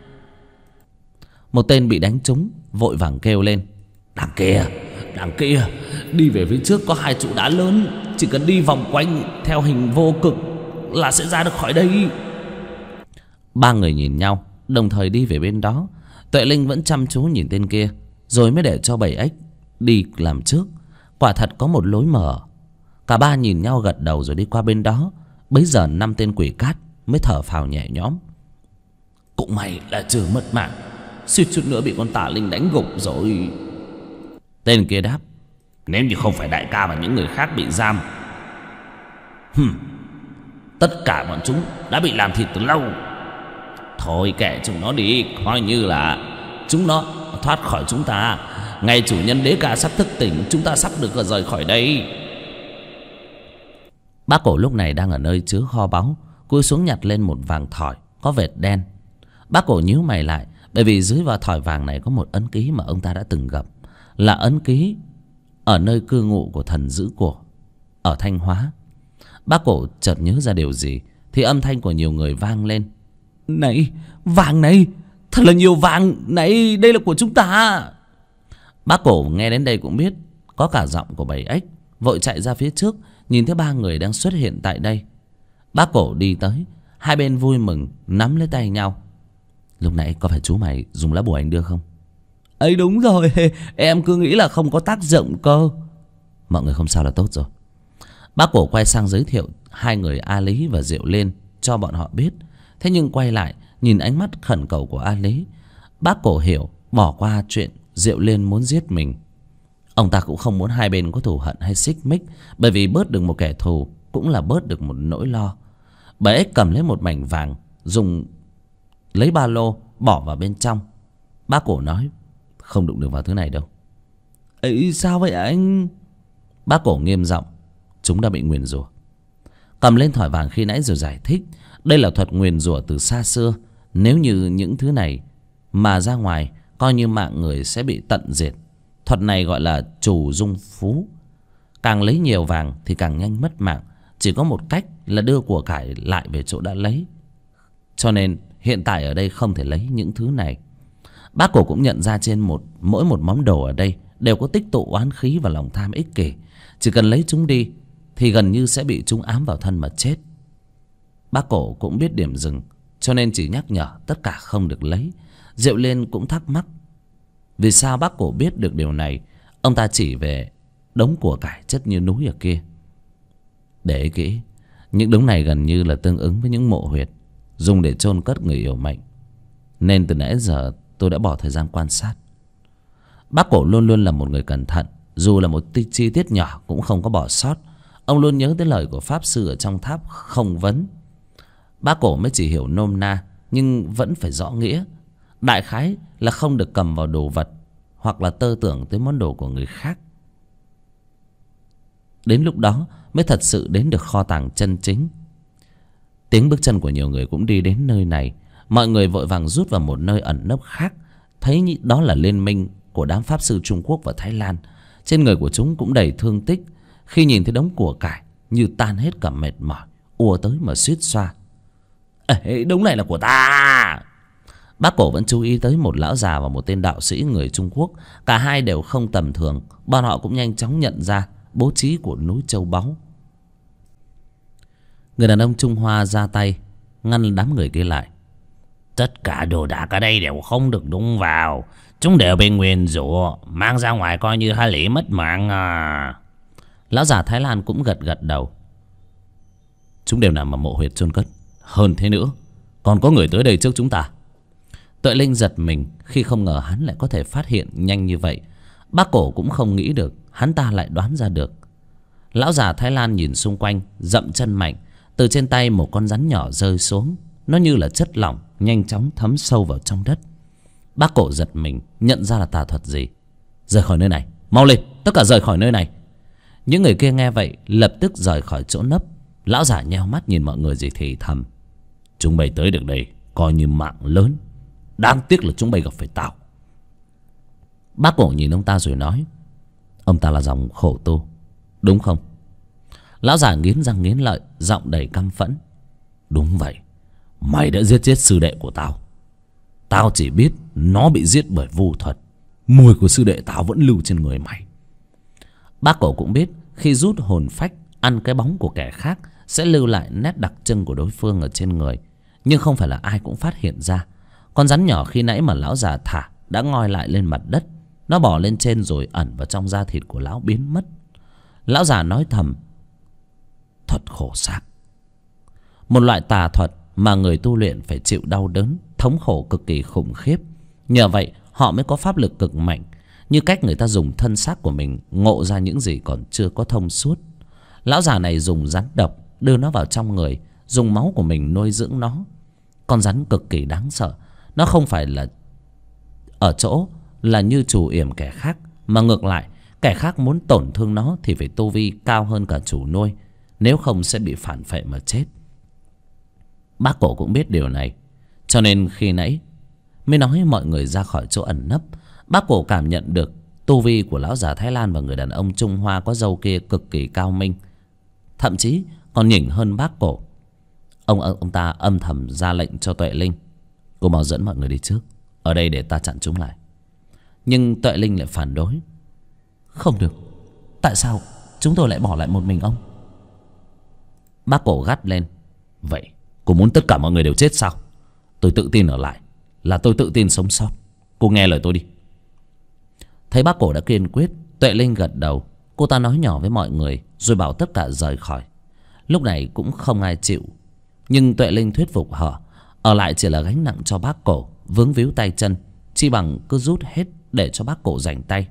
Speaker 1: Một tên bị đánh trúng vội vàng kêu lên: đằng kia, đi về phía trước có 2 trụ đá lớn, chỉ cần đi vòng quanh theo hình vô cực là sẽ ra được khỏi đây. 3 người nhìn nhau, đồng thời đi về bên đó. Tuệ Linh vẫn chăm chú nhìn tên kia, rồi mới để cho Bảy Ếch đi làm trước. Quả thật có một lối mở. Cả 3 nhìn nhau gật đầu rồi đi qua bên đó. Bấy giờ 5 tên quỷ cát mới thở phào nhẹ nhõm. Cũng may là chưa mất mạng, suýt chút nữa bị con Tà Linh đánh gục rồi. Tên kia đáp: nếu như không phải đại ca và những người khác bị giam, tất cả bọn chúng đã bị làm thịt từ lâu. Thôi kệ chúng nó đi, coi như là chúng nó thoát khỏi chúng ta. Ngày chủ nhân đế ca sắp thức tỉnh, chúng ta sắp được rời khỏi đây. Bác cổ lúc này đang ở nơi chứa kho báu, cúi xuống nhặt lên một vàng thỏi có vệt đen Bác cổ nhíu mày lại, bởi vì dưới vào thỏi vàng này có một ấn ký mà ông ta đã từng gặp, là ấn ký ở nơi cư ngụ của thần giữ cổ ở Thanh Hóa. Bác cổ chợt nhớ ra điều gì thì âm thanh của nhiều người vang lên.
Speaker 2: Này, vàng này, thật là nhiều vàng này, đây là của chúng ta.
Speaker 1: Bác cổ nghe đến đây cũng biết có cả giọng của bầy ếch, vội chạy ra phía trước, nhìn thấy ba người đang xuất hiện tại đây. Bác cổ đi tới, hai bên vui mừng nắm lấy tay nhau. Lúc nãy có phải chú mày dùng lá bùa anh đưa không?
Speaker 2: Ấy đúng rồi, em cứ nghĩ là không có tác dụng cơ.
Speaker 1: Mọi người không sao là tốt rồi. Bác cổ quay sang giới thiệu hai người A Lý và Diệu Liên cho bọn họ biết. Thế nhưng quay lại nhìn ánh mắt khẩn cầu của A Lý, bác cổ hiểu, bỏ qua chuyện Diệu Liên muốn giết mình. Ông ta cũng không muốn hai bên có thù hận hay xích mích, bởi vì bớt được một kẻ thù cũng là bớt được một nỗi lo. Bà ếch cầm lấy một mảnh vàng, dùng lấy ba lô bỏ vào bên trong. Bác cổ nói, không đụng được vào thứ này đâu.
Speaker 2: Ấy sao vậy anh?
Speaker 1: Bác cổ nghiêm giọng, chúng đã bị nguyền rủa. Cầm lên thỏi vàng khi nãy rồi giải thích, đây là thuật nguyền rủa từ xa xưa. Nếu như những thứ này mà ra ngoài, coi như mạng người sẽ bị tận diệt. Thuật này gọi là trù dung phú. Càng lấy nhiều vàng thì càng nhanh mất mạng. Chỉ có một cách là đưa của cải lại về chỗ đã lấy. Cho nên hiện tại ở đây không thể lấy những thứ này. Bác cổ cũng nhận ra trên mỗi một món đồ ở đây đều có tích tụ oán khí và lòng tham ích kỷ. Chỉ cần lấy chúng đi thì gần như sẽ bị chúng ám vào thân mà chết. Bác cổ cũng biết điểm dừng, cho nên chỉ nhắc nhở tất cả không được lấy. Diệu Liên cũng thắc mắc vì sao bác cổ biết được điều này. Ông ta chỉ về đống của cải chất như núi ở kia. Để ý kỹ, những đống này gần như là tương ứng với những mộ huyệt dùng để chôn cất người yếu mệnh, nên từ nãy giờ tôi đã bỏ thời gian quan sát. Bác cổ luôn luôn là một người cẩn thận, dù là một chi tiết nhỏ cũng không có bỏ sót. Ông luôn nhớ tới lời của pháp sư ở trong tháp không vấn. Bác cổ mới chỉ hiểu nôm na, nhưng vẫn phải rõ nghĩa. Đại khái là không được cầm vào đồ vật hoặc là tơ tưởng tới món đồ của người khác. Đến lúc đó mới thật sự đến được kho tàng chân chính. Tiếng bước chân của nhiều người cũng đi đến nơi này. Mọi người vội vàng rút vào một nơi ẩn nấp khác. Thấy đó là liên minh của đám pháp sư Trung Quốc và Thái Lan. Trên người của chúng cũng đầy thương tích. Khi nhìn thấy đống của cải như tan hết cả mệt mỏi, ùa tới mà suýt xoa.
Speaker 2: Ê, đống này là của ta.
Speaker 1: Bác cổ vẫn chú ý tới một lão già và một tên đạo sĩ người Trung Quốc. Cả hai đều không tầm thường. Bọn họ cũng nhanh chóng nhận ra bố trí của núi châu báu. Người đàn ông Trung Hoa ra tay ngăn đám người kia lại.
Speaker 3: Tất cả đồ đạc ở đây đều không được đụng vào. Chúng đều bị nguyền rủa, mang ra ngoài coi như hai lĩ mất mạng à.
Speaker 1: Lão già Thái Lan cũng gật gật đầu. Chúng đều nằm ở mộ huyệt chôn cất. Hơn thế nữa, còn có người tới đây trước chúng ta. Tuệ Linh giật mình khi không ngờ hắn lại có thể phát hiện nhanh như vậy. Bác cổ cũng không nghĩ được hắn ta lại đoán ra được. Lão già Thái Lan nhìn xung quanh, dậm chân mạnh. Từ trên tay một con rắn nhỏ rơi xuống. Nó như là chất lỏng, nhanh chóng thấm sâu vào trong đất. Bác cổ giật mình, nhận ra là tà thuật gì. Rời khỏi nơi này, mau lên, tất cả rời khỏi nơi này. Những người kia nghe vậy lập tức rời khỏi chỗ nấp. Lão già nheo mắt nhìn mọi người rồi thì thầm. Chúng bay tới được đây coi như mạng lớn. Đáng tiếc là chúng bay gặp phải tao. Bác cổ nhìn ông ta rồi nói. Ông ta là dòng khổ tu, đúng không? Lão già nghiến răng nghiến lợi, giọng đầy căm phẫn. Đúng vậy. Mày đã giết chết sư đệ của tao. Tao chỉ biết nó bị giết bởi vu thuật. Mùi của sư đệ tao vẫn lưu trên người mày. Bác cổ cũng biết khi rút hồn phách, ăn cái bóng của kẻ khác sẽ lưu lại nét đặc trưng của đối phương ở trên người. Nhưng không phải là ai cũng phát hiện ra. Con rắn nhỏ khi nãy mà lão già thả đã ngoi lại lên mặt đất. Nó bò lên trên rồi ẩn vào trong da thịt của lão biến mất. Lão già nói thầm. Thuật khổ xác. Một loại tà thuật mà người tu luyện phải chịu đau đớn, thống khổ cực kỳ khủng khiếp. Nhờ vậy họ mới có pháp lực cực mạnh. Như cách người ta dùng thân xác của mình ngộ ra những gì còn chưa có thông suốt. Lão già này dùng rắn độc đưa nó vào trong người, dùng máu của mình nuôi dưỡng nó. Con rắn cực kỳ đáng sợ. Nó không phải là ở chỗ là như chủ yểm kẻ khác, mà ngược lại kẻ khác muốn tổn thương nó thì phải tu vi cao hơn cả chủ nuôi, nếu không sẽ bị phản phệ mà chết. Bác cổ cũng biết điều này, Cho nên khi nãy mới nói mọi người ra khỏi chỗ ẩn nấp. Bác Cổ cảm nhận được tu vi của lão già Thái Lan và người đàn ông Trung Hoa có râu kia cực kỳ cao minh, thậm chí còn nhỉnh hơn bác Cổ. Ông ta âm thầm ra lệnh cho Tuệ Linh: cô mau dẫn mọi người đi trước, ở đây để ta chặn chúng lại. Nhưng Tuệ Linh lại phản đối: không được, tại sao chúng tôi lại bỏ lại một mình ông? Bác Cổ gắt lên: vậy cô muốn tất cả mọi người đều chết sao? Tôi tự tin ở lại là tôi tự tin sống sót. Cô nghe lời tôi đi. Thấy bác Cổ đã kiên quyết, Tuệ Linh gật đầu. Cô ta nói nhỏ với mọi người rồi bảo tất cả rời khỏi. Lúc này cũng không ai chịu, nhưng Tuệ Linh thuyết phục họ ở lại chỉ là gánh nặng cho bác Cổ, vướng víu tay chân, chi bằng cứ rút hết để cho bác Cổ rảnh tay.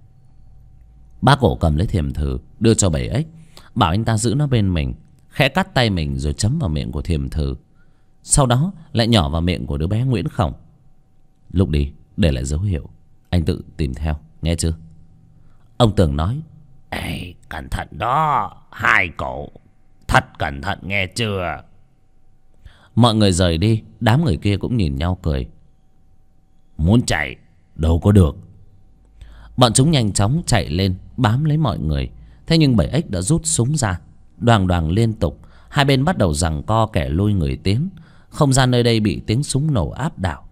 Speaker 1: Bác Cổ cầm lấy thiềm thử đưa cho Bảy Ếch, bảo anh ta giữ nó bên mình, khẽ cắt tay mình rồi chấm vào miệng của thiềm thử, sau đó lại nhỏ vào miệng của đứa bé Nguyễn Khổng. Lúc đi để lại dấu hiệu, anh tự tìm theo, nghe chưa? Ông Tường nói:
Speaker 3: ê, cẩn thận đó hai cậu, thật cẩn thận nghe chưa?
Speaker 1: Mọi người rời đi. Đám người kia cũng nhìn nhau cười.
Speaker 3: Muốn chạy đâu có được.
Speaker 1: Bọn chúng nhanh chóng chạy lên bám lấy mọi người. Thế nhưng Bảy Ếch đã rút súng ra, đoàng đoàng liên tục. Hai bên bắt đầu giằng co, kẻ lui người tiến. Không gian nơi đây bị tiếng súng nổ áp đảo.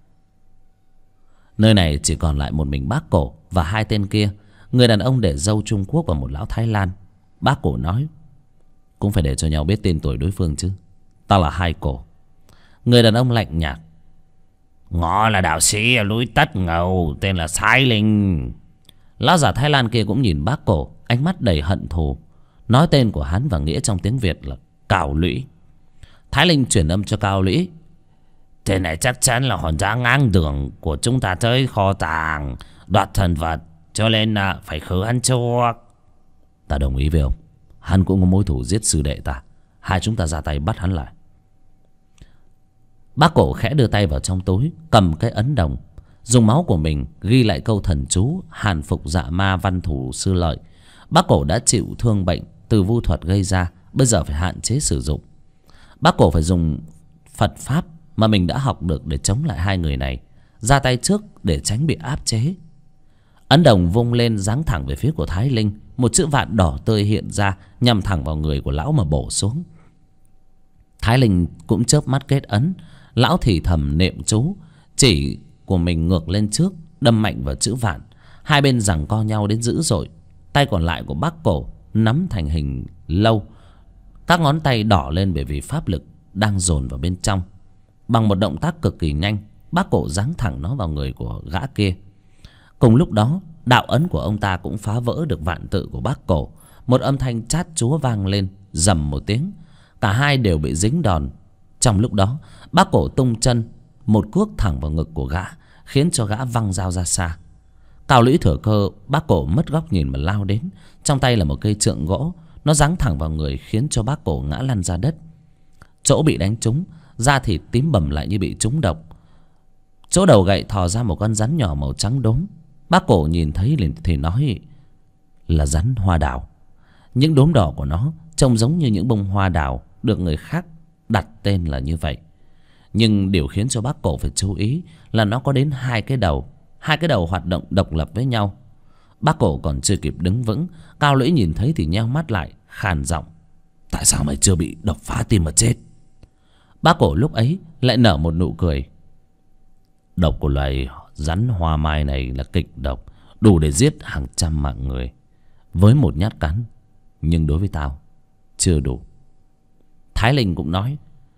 Speaker 1: Nơi này chỉ còn lại một mình bác Cổ và hai tên kia, người đàn ông để râu Trung Quốc và một lão Thái Lan. Bác Cổ nói: cũng phải để cho nhau biết tên tuổi đối phương chứ. Ta là Hai Cổ. Người đàn ông lạnh nhạt:
Speaker 3: ngõ là đạo sĩ ở núi Tất Ngầu, tên là Thái Linh.
Speaker 1: Lão già Thái Lan kia cũng nhìn bác Cổ, ánh mắt đầy hận thù. Nói tên của hắn và nghĩa trong tiếng Việt là Cào Lũy. Thái Linh chuyển âm cho Cào Lũy:
Speaker 3: tên này chắc chắn là hòn đá ngang đường của chúng ta tới kho tàng đoạt thần vật, cho nên là phải khử hắn chuộc.
Speaker 1: Ta đồng ý với ông. Hắn cũng có mối thù giết sư đệ ta. Hai chúng ta ra tay bắt hắn lại. Bác Cổ khẽ đưa tay vào trong túi, cầm cái ấn đồng, dùng máu của mình ghi lại câu thần chú hàn phục dạ ma văn thủ sư lợi. Bác Cổ đã chịu thương bệnh từ vu thuật gây ra, bây giờ phải hạn chế sử dụng. Bác Cổ phải dùng Phật pháp mà mình đã học được để chống lại hai người này, ra tay trước để tránh bị áp chế. Ấn đồng vung lên giáng thẳng về phía của Thái Linh. Một chữ vạn đỏ tươi hiện ra, nhằm thẳng vào người của lão mà bổ xuống. Thái Linh cũng chớp mắt kết ấn. Lão thì thầm niệm chú, chỉ của mình ngược lên trước, đâm mạnh vào chữ vạn. Hai bên giằng co nhau đến dữ dội. Tay còn lại của bác Cổ nắm thành hình lâu, các ngón tay đỏ lên bởi vì pháp lực đang dồn vào bên trong. Bằng một động tác cực kỳ nhanh, bác Cổ giáng thẳng nó vào người của gã kia. Cùng lúc đó, đạo ấn của ông ta cũng phá vỡ được vạn tự của bác Cổ. Một âm thanh chát chúa vang lên, rầm một tiếng. Cả hai đều bị dính đòn. Trong lúc đó, bác Cổ tung chân một cuốc thẳng vào ngực của gã, khiến cho gã văng dao ra xa. Cào Lũy thừa cơ, bác Cổ mất góc nhìn mà lao đến. Trong tay là một cây trượng gỗ, nó giáng thẳng vào người, khiến cho bác Cổ ngã lăn ra đất. Chỗ bị đánh trúng, da thịt tím bầm lại như bị trúng độc. Chỗ đầu gậy thò ra một con rắn nhỏ màu trắng đốm. Bác Cổ nhìn thấy liền thì nói là rắn hoa đào. Những đốm đỏ của nó trông giống như những bông hoa đào, được người khác đặt tên là như vậy. Nhưng điều khiến cho bác Cổ phải chú ý là nó có đến hai cái đầu. Hai cái đầu hoạt động độc lập với nhau. Bác Cổ còn chưa kịp đứng vững, Cao Lũy nhìn thấy thì nheo mắt lại, khàn giọng: tại sao mày chưa bị độc phá tim mà chết? Bác Cổ lúc ấy lại nở một nụ cười: độc của loài rắn hoa mai này là kịch độc, đủ để giết hàng trăm mạng người với một nhát cắn, nhưng đối với tao chưa đủ. Thái Linh cũng nói: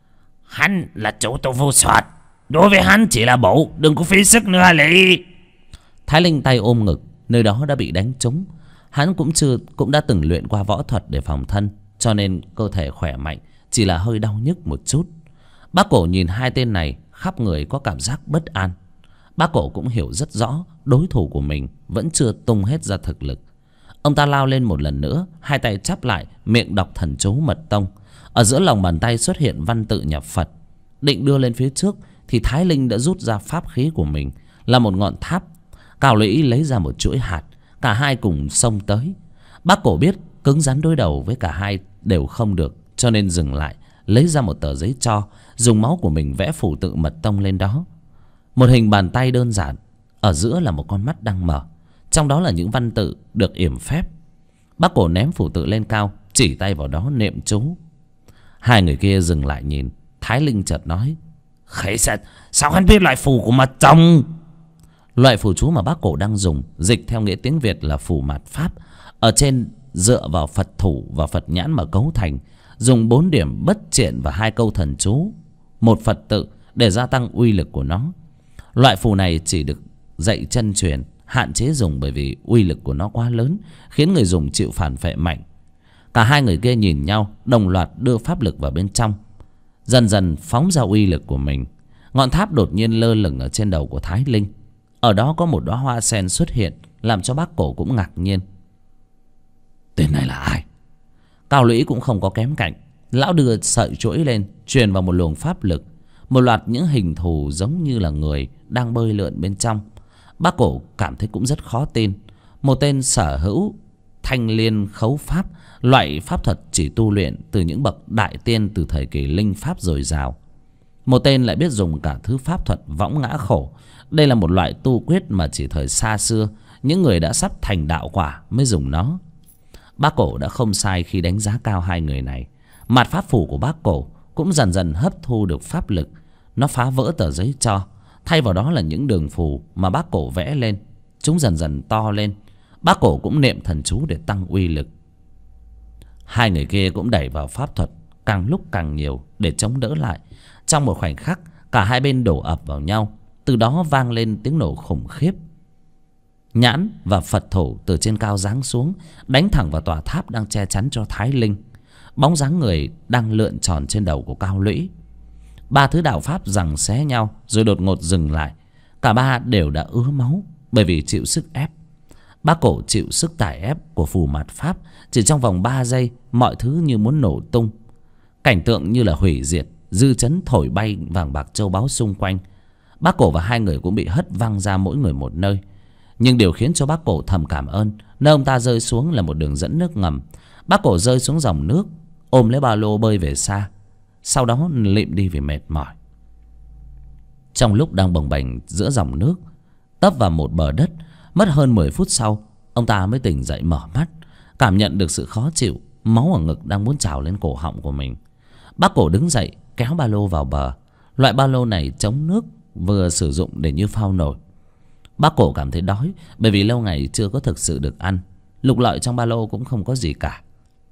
Speaker 3: hắn là chủ tu vô soạt, đối với hắn chỉ là bộ, đừng có phí sức nữa lì.
Speaker 1: Thái Linh tay ôm ngực, nơi đó đã bị đánh trúng. Hắn cũng đã từng luyện qua võ thuật để phòng thân, cho nên cơ thể khỏe mạnh, chỉ là hơi đau nhức một chút. Bác Cổ nhìn hai tên này, khắp người có cảm giác bất an. Bác Cổ cũng hiểu rất rõ đối thủ của mình vẫn chưa tung hết ra thực lực. Ông ta lao lên một lần nữa, hai tay chắp lại, miệng đọc thần chú mật tông. Ở giữa lòng bàn tay xuất hiện văn tự nhập Phật. Định đưa lên phía trước thì Thái Linh đã rút ra pháp khí của mình, là một ngọn tháp. Cào Lũy lấy ra một chuỗi hạt, cả hai cùng xông tới. Bác Cổ biết cứng rắn đối đầu với cả hai đều không được, cho nên dừng lại, lấy ra một tờ giấy tro, dùng máu của mình vẽ phù tự mật tông lên đó. Một hình bàn tay đơn giản, ở giữa là một con mắt đang mở, trong đó là những văn tự được yểm phép. Bác Cổ ném phù tự lên cao, chỉ tay vào đó niệm chú. Hai người kia dừng lại nhìn. Thái Linh chợt nói:
Speaker 3: Khỉ sệt, sao hắn biết loại phù của mật tông?
Speaker 1: Loại phù chú mà bác Cổ đang dùng dịch theo nghĩa tiếng Việt là phù mạt pháp, ở trên dựa vào Phật thủ và Phật nhãn mà cấu thành, dùng 4 điểm bất triện và 2 câu thần chú, một Phật tự để gia tăng uy lực của nó. Loại phù này chỉ được dạy chân truyền, hạn chế dùng bởi vì uy lực của nó quá lớn, khiến người dùng chịu phản phệ mạnh. Cả hai người kia nhìn nhau, đồng loạt đưa pháp lực vào bên trong, dần dần phóng ra uy lực của mình. Ngọn tháp đột nhiên lơ lửng ở trên đầu của Thái Linh. Ở đó có một đóa hoa sen xuất hiện, làm cho bác Cổ cũng ngạc nhiên. Tên này là ai? Cao Lũy cũng không có kém cạnh. Lão đưa sợi chuỗi lên, truyền vào một luồng pháp lực. Một loạt những hình thù giống như là người đang bơi lượn bên trong. Bác Cổ cảm thấy cũng rất khó tin. Một tên sở hữu thanh liên khấu pháp, loại pháp thuật chỉ tu luyện từ những bậc đại tiên từ thời kỳ linh pháp dồi dào. Một tên lại biết dùng cả thứ pháp thuật võng ngã khổ. Đây là một loại tu quyết mà chỉ thời xa xưa những người đã sắp thành đạo quả mới dùng nó. Bác Cổ đã không sai khi đánh giá cao hai người này. Mạt pháp phù của bác Cổ cũng dần dần hấp thu được pháp lực. Nó phá vỡ tờ giấy tro, thay vào đó là những đường phù mà bác Cổ vẽ lên. Chúng dần dần to lên. Bác Cổ cũng niệm thần chú để tăng uy lực. Hai người kia cũng đẩy vào pháp thuật càng lúc càng nhiều để chống đỡ lại. Trong một khoảnh khắc, cả hai bên đổ ập vào nhau. Từ đó vang lên tiếng nổ khủng khiếp. Nhãn và Phật thủ từ trên cao giáng xuống, đánh thẳng vào tòa tháp đang che chắn cho Thái Linh. Bóng dáng người đang lượn tròn trên đầu của Cao Lũy. Ba thứ đạo pháp giằng xé nhau rồi đột ngột dừng lại. Cả ba đều đã ứa máu bởi vì chịu sức ép. Bác Cổ chịu sức tải ép của phù mạt pháp. Chỉ trong vòng 3 giây, mọi thứ như muốn nổ tung. Cảnh tượng như là hủy diệt, dư chấn thổi bay vàng bạc châu báu xung quanh. Bác Cổ và hai người cũng bị hất văng ra mỗi người một nơi. Nhưng điều khiến cho bác Cổ thầm cảm ơn, nơi ông ta rơi xuống là một đường dẫn nước ngầm. Bác Cổ rơi xuống dòng nước, ôm lấy ba lô bơi về xa, sau đó lịm đi vì mệt mỏi. Trong lúc đang bồng bềnh giữa dòng nước, tấp vào một bờ đất, mất hơn 10 phút sau, ông ta mới tỉnh dậy mở mắt, cảm nhận được sự khó chịu, máu ở ngực đang muốn trào lên cổ họng của mình. Bác Cổ đứng dậy kéo ba lô vào bờ. Loại ba lô này chống nước, vừa sử dụng để như phao nổi. Bác Cổ cảm thấy đói bởi vì lâu ngày chưa có thực sự được ăn. Lục lọi trong ba lô cũng không có gì cả.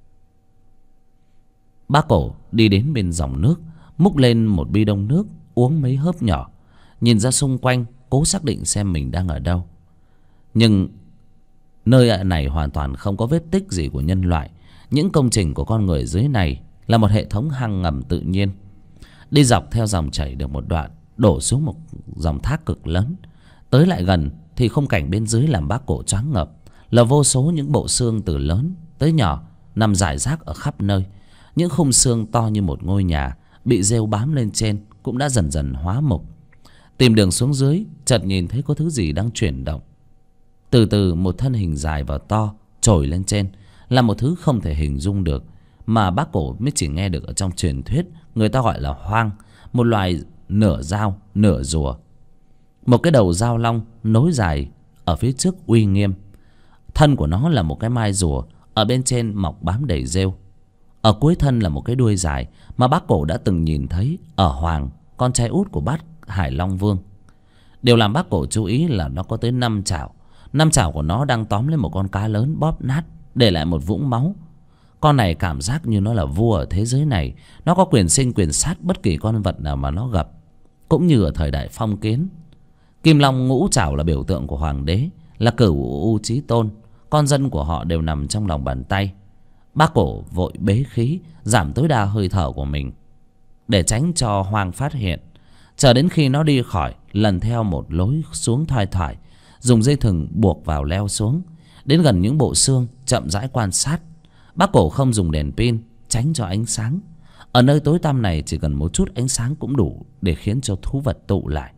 Speaker 1: Bác Cổ đi đến bên dòng nước, múc lên một bi đông nước, uống mấy hớp nhỏ, nhìn ra xung quanh, cố xác định xem mình đang ở đâu. Nhưng nơi này hoàn toàn không có vết tích gì của nhân loại. Những công trình của con người dưới này là một hệ thống hang ngầm tự nhiên. Đi dọc theo dòng chảy được một đoạn, đổ xuống một dòng thác cực lớn. Tới lại gần thì khung cảnh bên dưới làm bác Cổ choáng ngợp, là vô số những bộ xương từ lớn tới nhỏ nằm rải rác ở khắp nơi. Những khung xương to như một ngôi nhà bị rêu bám lên trên cũng đã dần dần hóa mục. Tìm đường xuống dưới, chợt nhìn thấy có thứ gì đang chuyển động. Từ từ một thân hình dài và to trồi lên trên, là một thứ không thể hình dung được, mà bác Cổ mới chỉ nghe được ở trong truyền thuyết. Người ta gọi là hoang, một loài nửa dao nửa rùa. Một cái đầu dao long nối dài ở phía trước uy nghiêm. Thân của nó là một cái mai rùa, ở bên trên mọc bám đầy rêu. Ở cuối thân là một cái đuôi dài mà bác Cổ đã từng nhìn thấy ở Hoàng, con trai út của bát Hải Long Vương. Điều làm bác Cổ chú ý là nó có tới 5 chảo. 5 chảo của nó đang tóm lấy một con cá lớn bóp nát, để lại một vũng máu. Con này cảm giác như nó là vua ở thế giới này. Nó có quyền sinh quyền sát bất kỳ con vật nào mà nó gặp. Cũng như ở thời đại phong kiến, Kim Long ngũ trảo là biểu tượng của hoàng đế, là Cửu U Chí Tôn. Con dân của họ đều nằm trong lòng bàn tay. Bác Cổ vội bế khí, giảm tối đa hơi thở của mình để tránh cho Hoang phát hiện. Chờ đến khi nó đi khỏi, lần theo một lối xuống thoai thoải, dùng dây thừng buộc vào leo xuống. Đến gần những bộ xương, chậm rãi quan sát. Bác Cổ không dùng đèn pin, tránh cho ánh sáng. Ở nơi tối tăm này chỉ cần một chút ánh sáng cũng đủ để khiến cho thú vật tụ lại.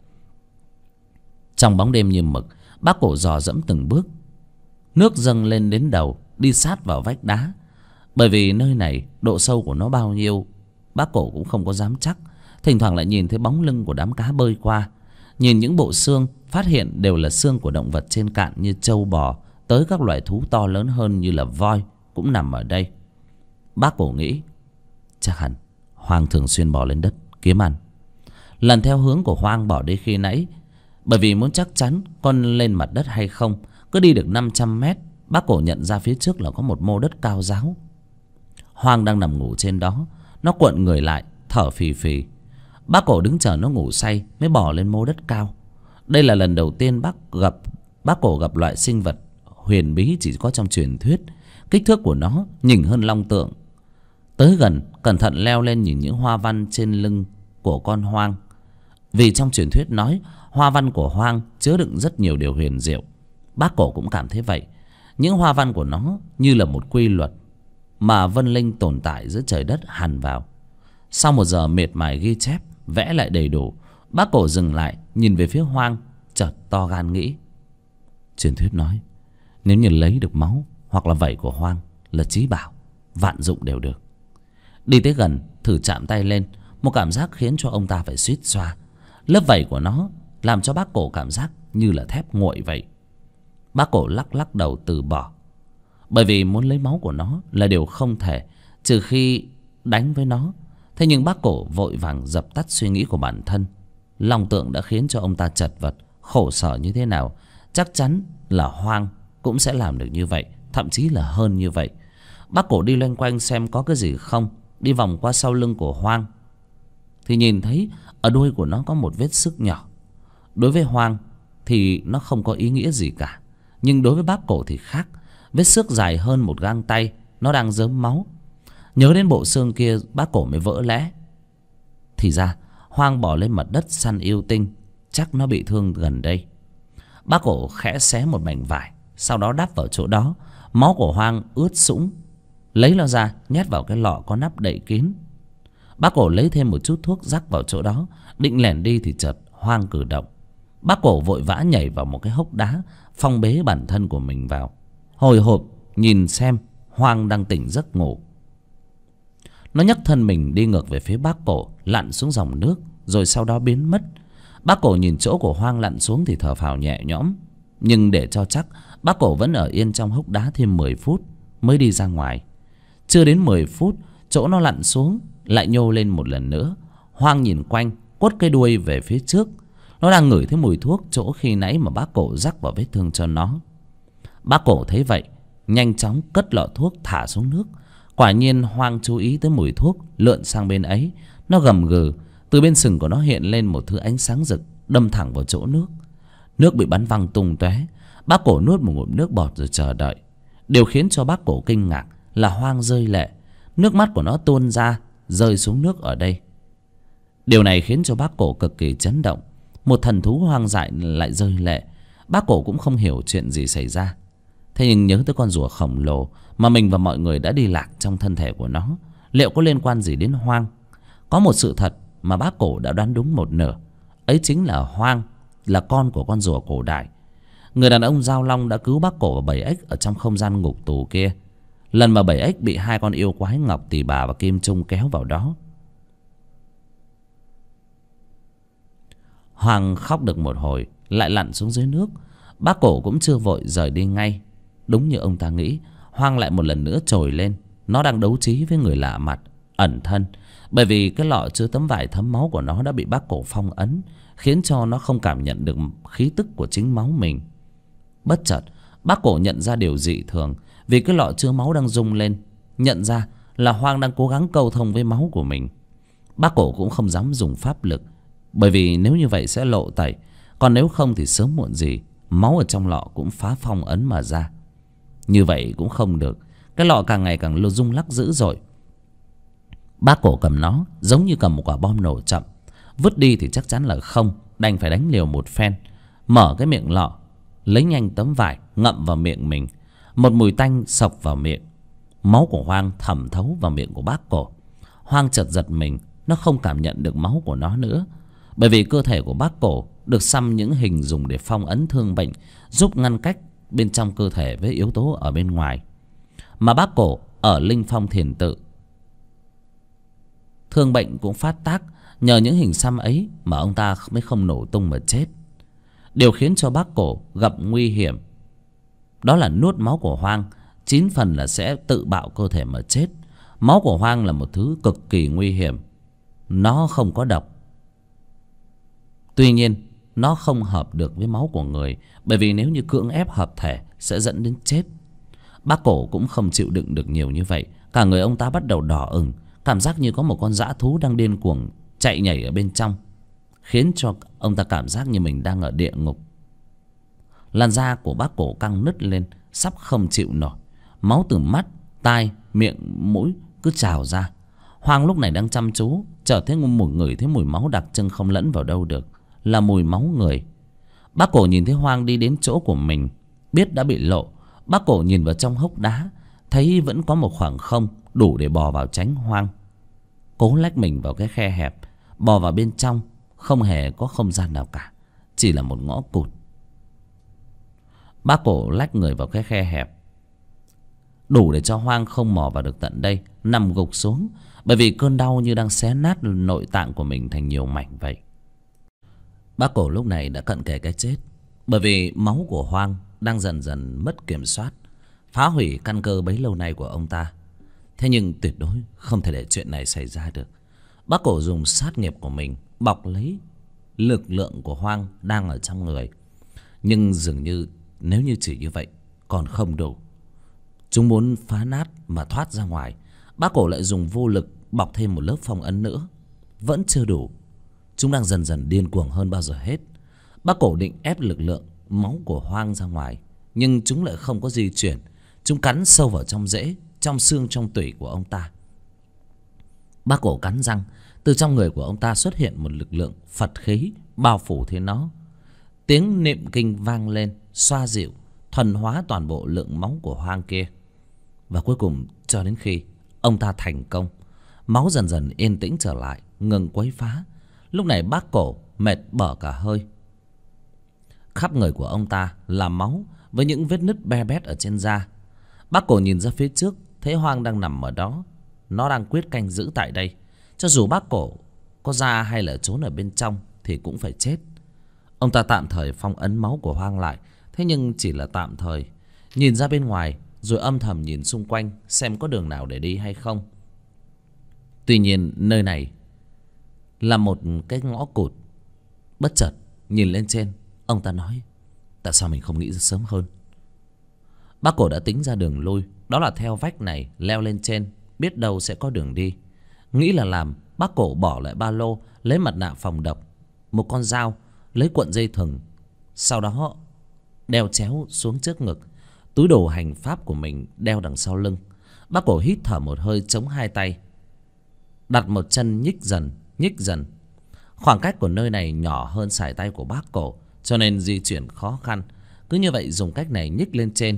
Speaker 1: Trong bóng đêm như mực, bác Cổ dò dẫm từng bước. Nước dâng lên đến đầu, đi sát vào vách đá. Bởi vì nơi này độ sâu của nó bao nhiêu bác cổ cũng không có dám chắc. Thỉnh thoảng lại nhìn thấy bóng lưng của đám cá bơi qua. Nhìn những bộ xương, phát hiện đều là xương của động vật trên cạn như trâu bò, tới các loài thú to lớn hơn như là voi cũng nằm ở đây. Bác cổ nghĩ chắc hẳn Hoang thường xuyên bò lên đất kiếm ăn. Lần theo hướng của Hoang bỏ đi khi nãy, bởi vì muốn chắc chắn con lên mặt đất hay không. Cứ đi được 500 mét, bác cổ nhận ra phía trước là có một mô đất cao ráo. Hoang đang nằm ngủ trên đó. Nó cuộn người lại thở phì phì. Bác cổ đứng chờ nó ngủ say mới bò lên mô đất cao. Đây là lần đầu tiên bác cổ gặp loại sinh vật huyền bí chỉ có trong truyền thuyết. Kích thước của nó nhỉnh hơn long tượng. Tới gần cẩn thận leo lên nhìn những hoa văn trên lưng của con Hoang. Vì trong truyền thuyết nói hoa văn của Hoang chứa đựng rất nhiều điều huyền diệu. Bác cổ cũng cảm thấy vậy. Những hoa văn của nó như là một quy luật mà vân linh tồn tại giữa trời đất hằn vào. Sau một giờ miệt mài ghi chép, vẽ lại đầy đủ, bác cổ dừng lại nhìn về phía Hoang, chợt to gan nghĩ. Truyền thuyết nói nếu như lấy được máu hoặc là vảy của Hoang là chí bảo, vạn dụng đều được. Đi tới gần thử chạm tay lên, một cảm giác khiến cho ông ta phải suýt xoa. Lớp vảy của nó làm cho bác cổ cảm giác như là thép nguội vậy. Bác cổ lắc lắc đầu từ bỏ, bởi vì muốn lấy máu của nó là điều không thể, trừ khi đánh với nó. Thế nhưng bác cổ vội vàng dập tắt suy nghĩ của bản thân. Long tượng đã khiến cho ông ta chật vật, khổ sở như thế nào, chắc chắn là Hoang cũng sẽ làm được như vậy, thậm chí là hơn như vậy. Bác cổ đi loanh quanh xem có cái gì không. Đi vòng qua sau lưng của Hoang thì nhìn thấy ở đuôi của nó có một vết xước nhỏ. Đối với Hoang thì nó không có ý nghĩa gì cả, nhưng đối với bác cổ thì khác. Vết xước dài hơn một gang tay, nó đang rớm máu. Nhớ đến bộ xương kia, bác cổ mới vỡ lẽ. Thì ra Hoang bỏ lên mặt đất săn yêu tinh, chắc nó bị thương gần đây. Bác cổ khẽ xé một mảnh vải, sau đó đắp vào chỗ đó. Máu của Hoang ướt sũng, lấy nó ra nhét vào cái lọ có nắp đậy kín. Bác cổ lấy thêm một chút thuốc rắc vào chỗ đó, định lẻn đi thì chợt Hoang cử động. Bác cổ vội vã nhảy vào một cái hốc đá, phong bế bản thân của mình vào, hồi hộp nhìn xem Hoang đang tỉnh giấc ngủ. Nó nhấc thân mình đi ngược về phía bác cổ, lặn xuống dòng nước, rồi sau đó biến mất. Bác cổ nhìn chỗ của Hoang lặn xuống thì thở phào nhẹ nhõm. Nhưng để cho chắc, bác cổ vẫn ở yên trong hốc đá thêm 10 phút mới đi ra ngoài. Chưa đến 10 phút, chỗ nó lặn xuống lại nhô lên một lần nữa. Hoang nhìn quanh, quất cái đuôi về phía trước. Nó đang ngửi thấy mùi thuốc chỗ khi nãy mà bác cổ rắc vào vết thương cho nó. Bác cổ thấy vậy, nhanh chóng cất lọ thuốc thả xuống nước. Quả nhiên Hoang chú ý tới mùi thuốc, lượn sang bên ấy. Nó gầm gừ, từ bên sừng của nó hiện lên một thứ ánh sáng rực, đâm thẳng vào chỗ nước. Nước bị bắn văng tung tóe. Bác cổ nuốt một ngụm nước bọt rồi chờ đợi. Điều khiến cho bác cổ kinh ngạc là Hoang rơi lệ. Nước mắt của nó tuôn ra, rơi xuống nước ở đây. Điều này khiến cho bác cổ cực kỳ chấn động. Một thần thú hoang dại lại rơi lệ. Bác cổ cũng không hiểu chuyện gì xảy ra. Thế nhưng nhớ tới con rùa khổng lồ mà mình và mọi người đã đi lạc trong thân thể của nó, liệu có liên quan gì đến Hoang? Có một sự thật mà bác cổ đã đoán đúng một nửa. Ấy chính là Hoang là con của con rùa cổ đại. Người đàn ông Giao Long đã cứu bác cổ và Bảy Ếch ở trong không gian ngục tù kia, lần mà Bảy Ếch bị hai con yêu quái Ngọc Tỷ Bà và Kim Trung kéo vào đó. Hoang khóc được một hồi lại lặn xuống dưới nước. Bác cổ cũng chưa vội rời đi ngay. Đúng như ông ta nghĩ, Hoang lại một lần nữa trồi lên. Nó đang đấu trí với người lạ mặt, ẩn thân. Bởi vì cái lọ chứa tấm vải thấm máu của nó đã bị bác cổ phong ấn, khiến cho nó không cảm nhận được khí tức của chính máu mình. Bất chợt bác cổ nhận ra điều dị thường, vì cái lọ chứa máu đang rung lên. Nhận ra là Hoang đang cố gắng câu thông với máu của mình. Bác cổ cũng không dám dùng pháp lực, bởi vì nếu như vậy sẽ lộ tẩy. Còn nếu không thì sớm muộn gì máu ở trong lọ cũng phá phong ấn mà ra. Như vậy cũng không được. Cái lọ càng ngày càng rung lắc dữ dội. Bác cổ cầm nó giống như cầm một quả bom nổ chậm. Vứt đi thì chắc chắn là không, đành phải đánh liều một phen. Mở cái miệng lọ, lấy nhanh tấm vải ngậm vào miệng mình. Một mùi tanh xộc vào miệng. Máu của Hoang thẩm thấu vào miệng của bác cổ. Hoang chợt giật mình, nó không cảm nhận được máu của nó nữa. Bởi vì cơ thể của bác cổ được xăm những hình dùng để phong ấn thương bệnh, giúp ngăn cách bên trong cơ thể với yếu tố ở bên ngoài. Mà bác cổ ở Linh Phong Thiền Tự Thương bệnh cũng phát tác. Nhờ những hình xăm ấy mà ông ta mới không nổ tung mà chết. Điều khiến cho bác Cổ gặp nguy hiểm đó là nuốt máu của Hoang, 9 phần là sẽ tự bạo cơ thể mà chết. Máu của Hoang là một thứ cực kỳ nguy hiểm. Nó không có độc. Tuy nhiên nó không hợp được với máu của người, bởi vì nếu như cưỡng ép hợp thể sẽ dẫn đến chết. Bác Cổ cũng không chịu đựng được nhiều như vậy. Cả người ông ta bắt đầu đỏ ửng, cảm giác như có một con dã thú đang điên cuồng chạy nhảy ở bên trong, khiến cho ông ta cảm giác như mình đang ở địa ngục. Làn da của bác Cổ căng nứt lên, sắp không chịu nổi. Máu từ mắt, tai, miệng, mũi cứ trào ra. Hoang lúc này đang chăm chú, chợt thấy một người thấy mùi máu đặc trưng không lẫn vào đâu được, là mùi máu người. Bác Cổ nhìn thấy Hoang đi đến chỗ của mình, biết đã bị lộ. Bác Cổ nhìn vào trong hốc đá, thấy vẫn có một khoảng không đủ để bò vào tránh Hoang. Cố lách mình vào cái khe hẹp, bò vào bên trong. Không hề có không gian nào cả, chỉ là một ngõ cụt. Bác Cổ lách người vào cái khe hẹp, đủ để cho Hoang không mò vào được tận đây, nằm gục xuống, bởi vì cơn đau như đang xé nát nội tạng của mình thành nhiều mảnh vậy. Bác Cổ lúc này đã cận kề cái chết, bởi vì máu của Hoang đang dần dần mất kiểm soát, phá hủy căn cơ bấy lâu nay của ông ta. Thế nhưng tuyệt đối không thể để chuyện này xảy ra được. Bác Cổ dùng sát nghiệp của mình bọc lấy lực lượng của Hoang đang ở trong người. Nhưng dường như nếu như chỉ như vậy còn không đủ. Chúng muốn phá nát mà thoát ra ngoài. Bác Cổ lại dùng vô lực bọc thêm một lớp phong ấn nữa, vẫn chưa đủ. Chúng đang dần dần điên cuồng hơn bao giờ hết. Bác Cổ định ép lực lượng máu của Hoang ra ngoài, nhưng chúng lại không có di chuyển. Chúng cắn sâu vào trong rễ, trong xương, trong tủy của ông ta. Bác Cổ cắn răng. Từ trong người của ông ta xuất hiện một lực lượng Phật khí bao phủ thế nó. Tiếng niệm kinh vang lên, xoa dịu, thuần hóa toàn bộ lượng máu của Hoang kia. Và cuối cùng cho đến khi ông ta thành công, máu dần dần yên tĩnh trở lại, ngừng quấy phá. Lúc này bác Cổ mệt bở cả hơi. Khắp người của ông ta là máu, với những vết nứt be bét ở trên da. Bác Cổ nhìn ra phía trước, thấy Hoang đang nằm ở đó. Nó đang quyết canh giữ tại đây. Cho dù bác Cổ có ra hay là trốn ở bên trong thì cũng phải chết. Ông ta tạm thời phong ấn máu của Hoang lại. Thế nhưng chỉ là tạm thời. Nhìn ra bên ngoài, rồi âm thầm nhìn xung quanh xem có đường nào để đi hay không. Tuy nhiên nơi này là một cái ngõ cụt. Bất chợt nhìn lên trên, ông ta nói: tại sao mình không nghĩ ra sớm hơn? Bác Cổ đã tính ra đường lui, đó là theo vách này leo lên trên, biết đâu sẽ có đường đi. Nghĩ là làm, bác Cổ bỏ lại ba lô, lấy mặt nạ phòng độc, một con dao, lấy cuộn dây thừng, sau đó đeo chéo xuống trước ngực. Túi đồ hành pháp của mình đeo đằng sau lưng. Bác Cổ hít thở một hơi, chống hai tay, đặt một chân nhích dần, nhích dần. Khoảng cách của nơi này nhỏ hơn sải tay của bác Cổ, cho nên di chuyển khó khăn. Cứ như vậy dùng cách này nhích lên trên.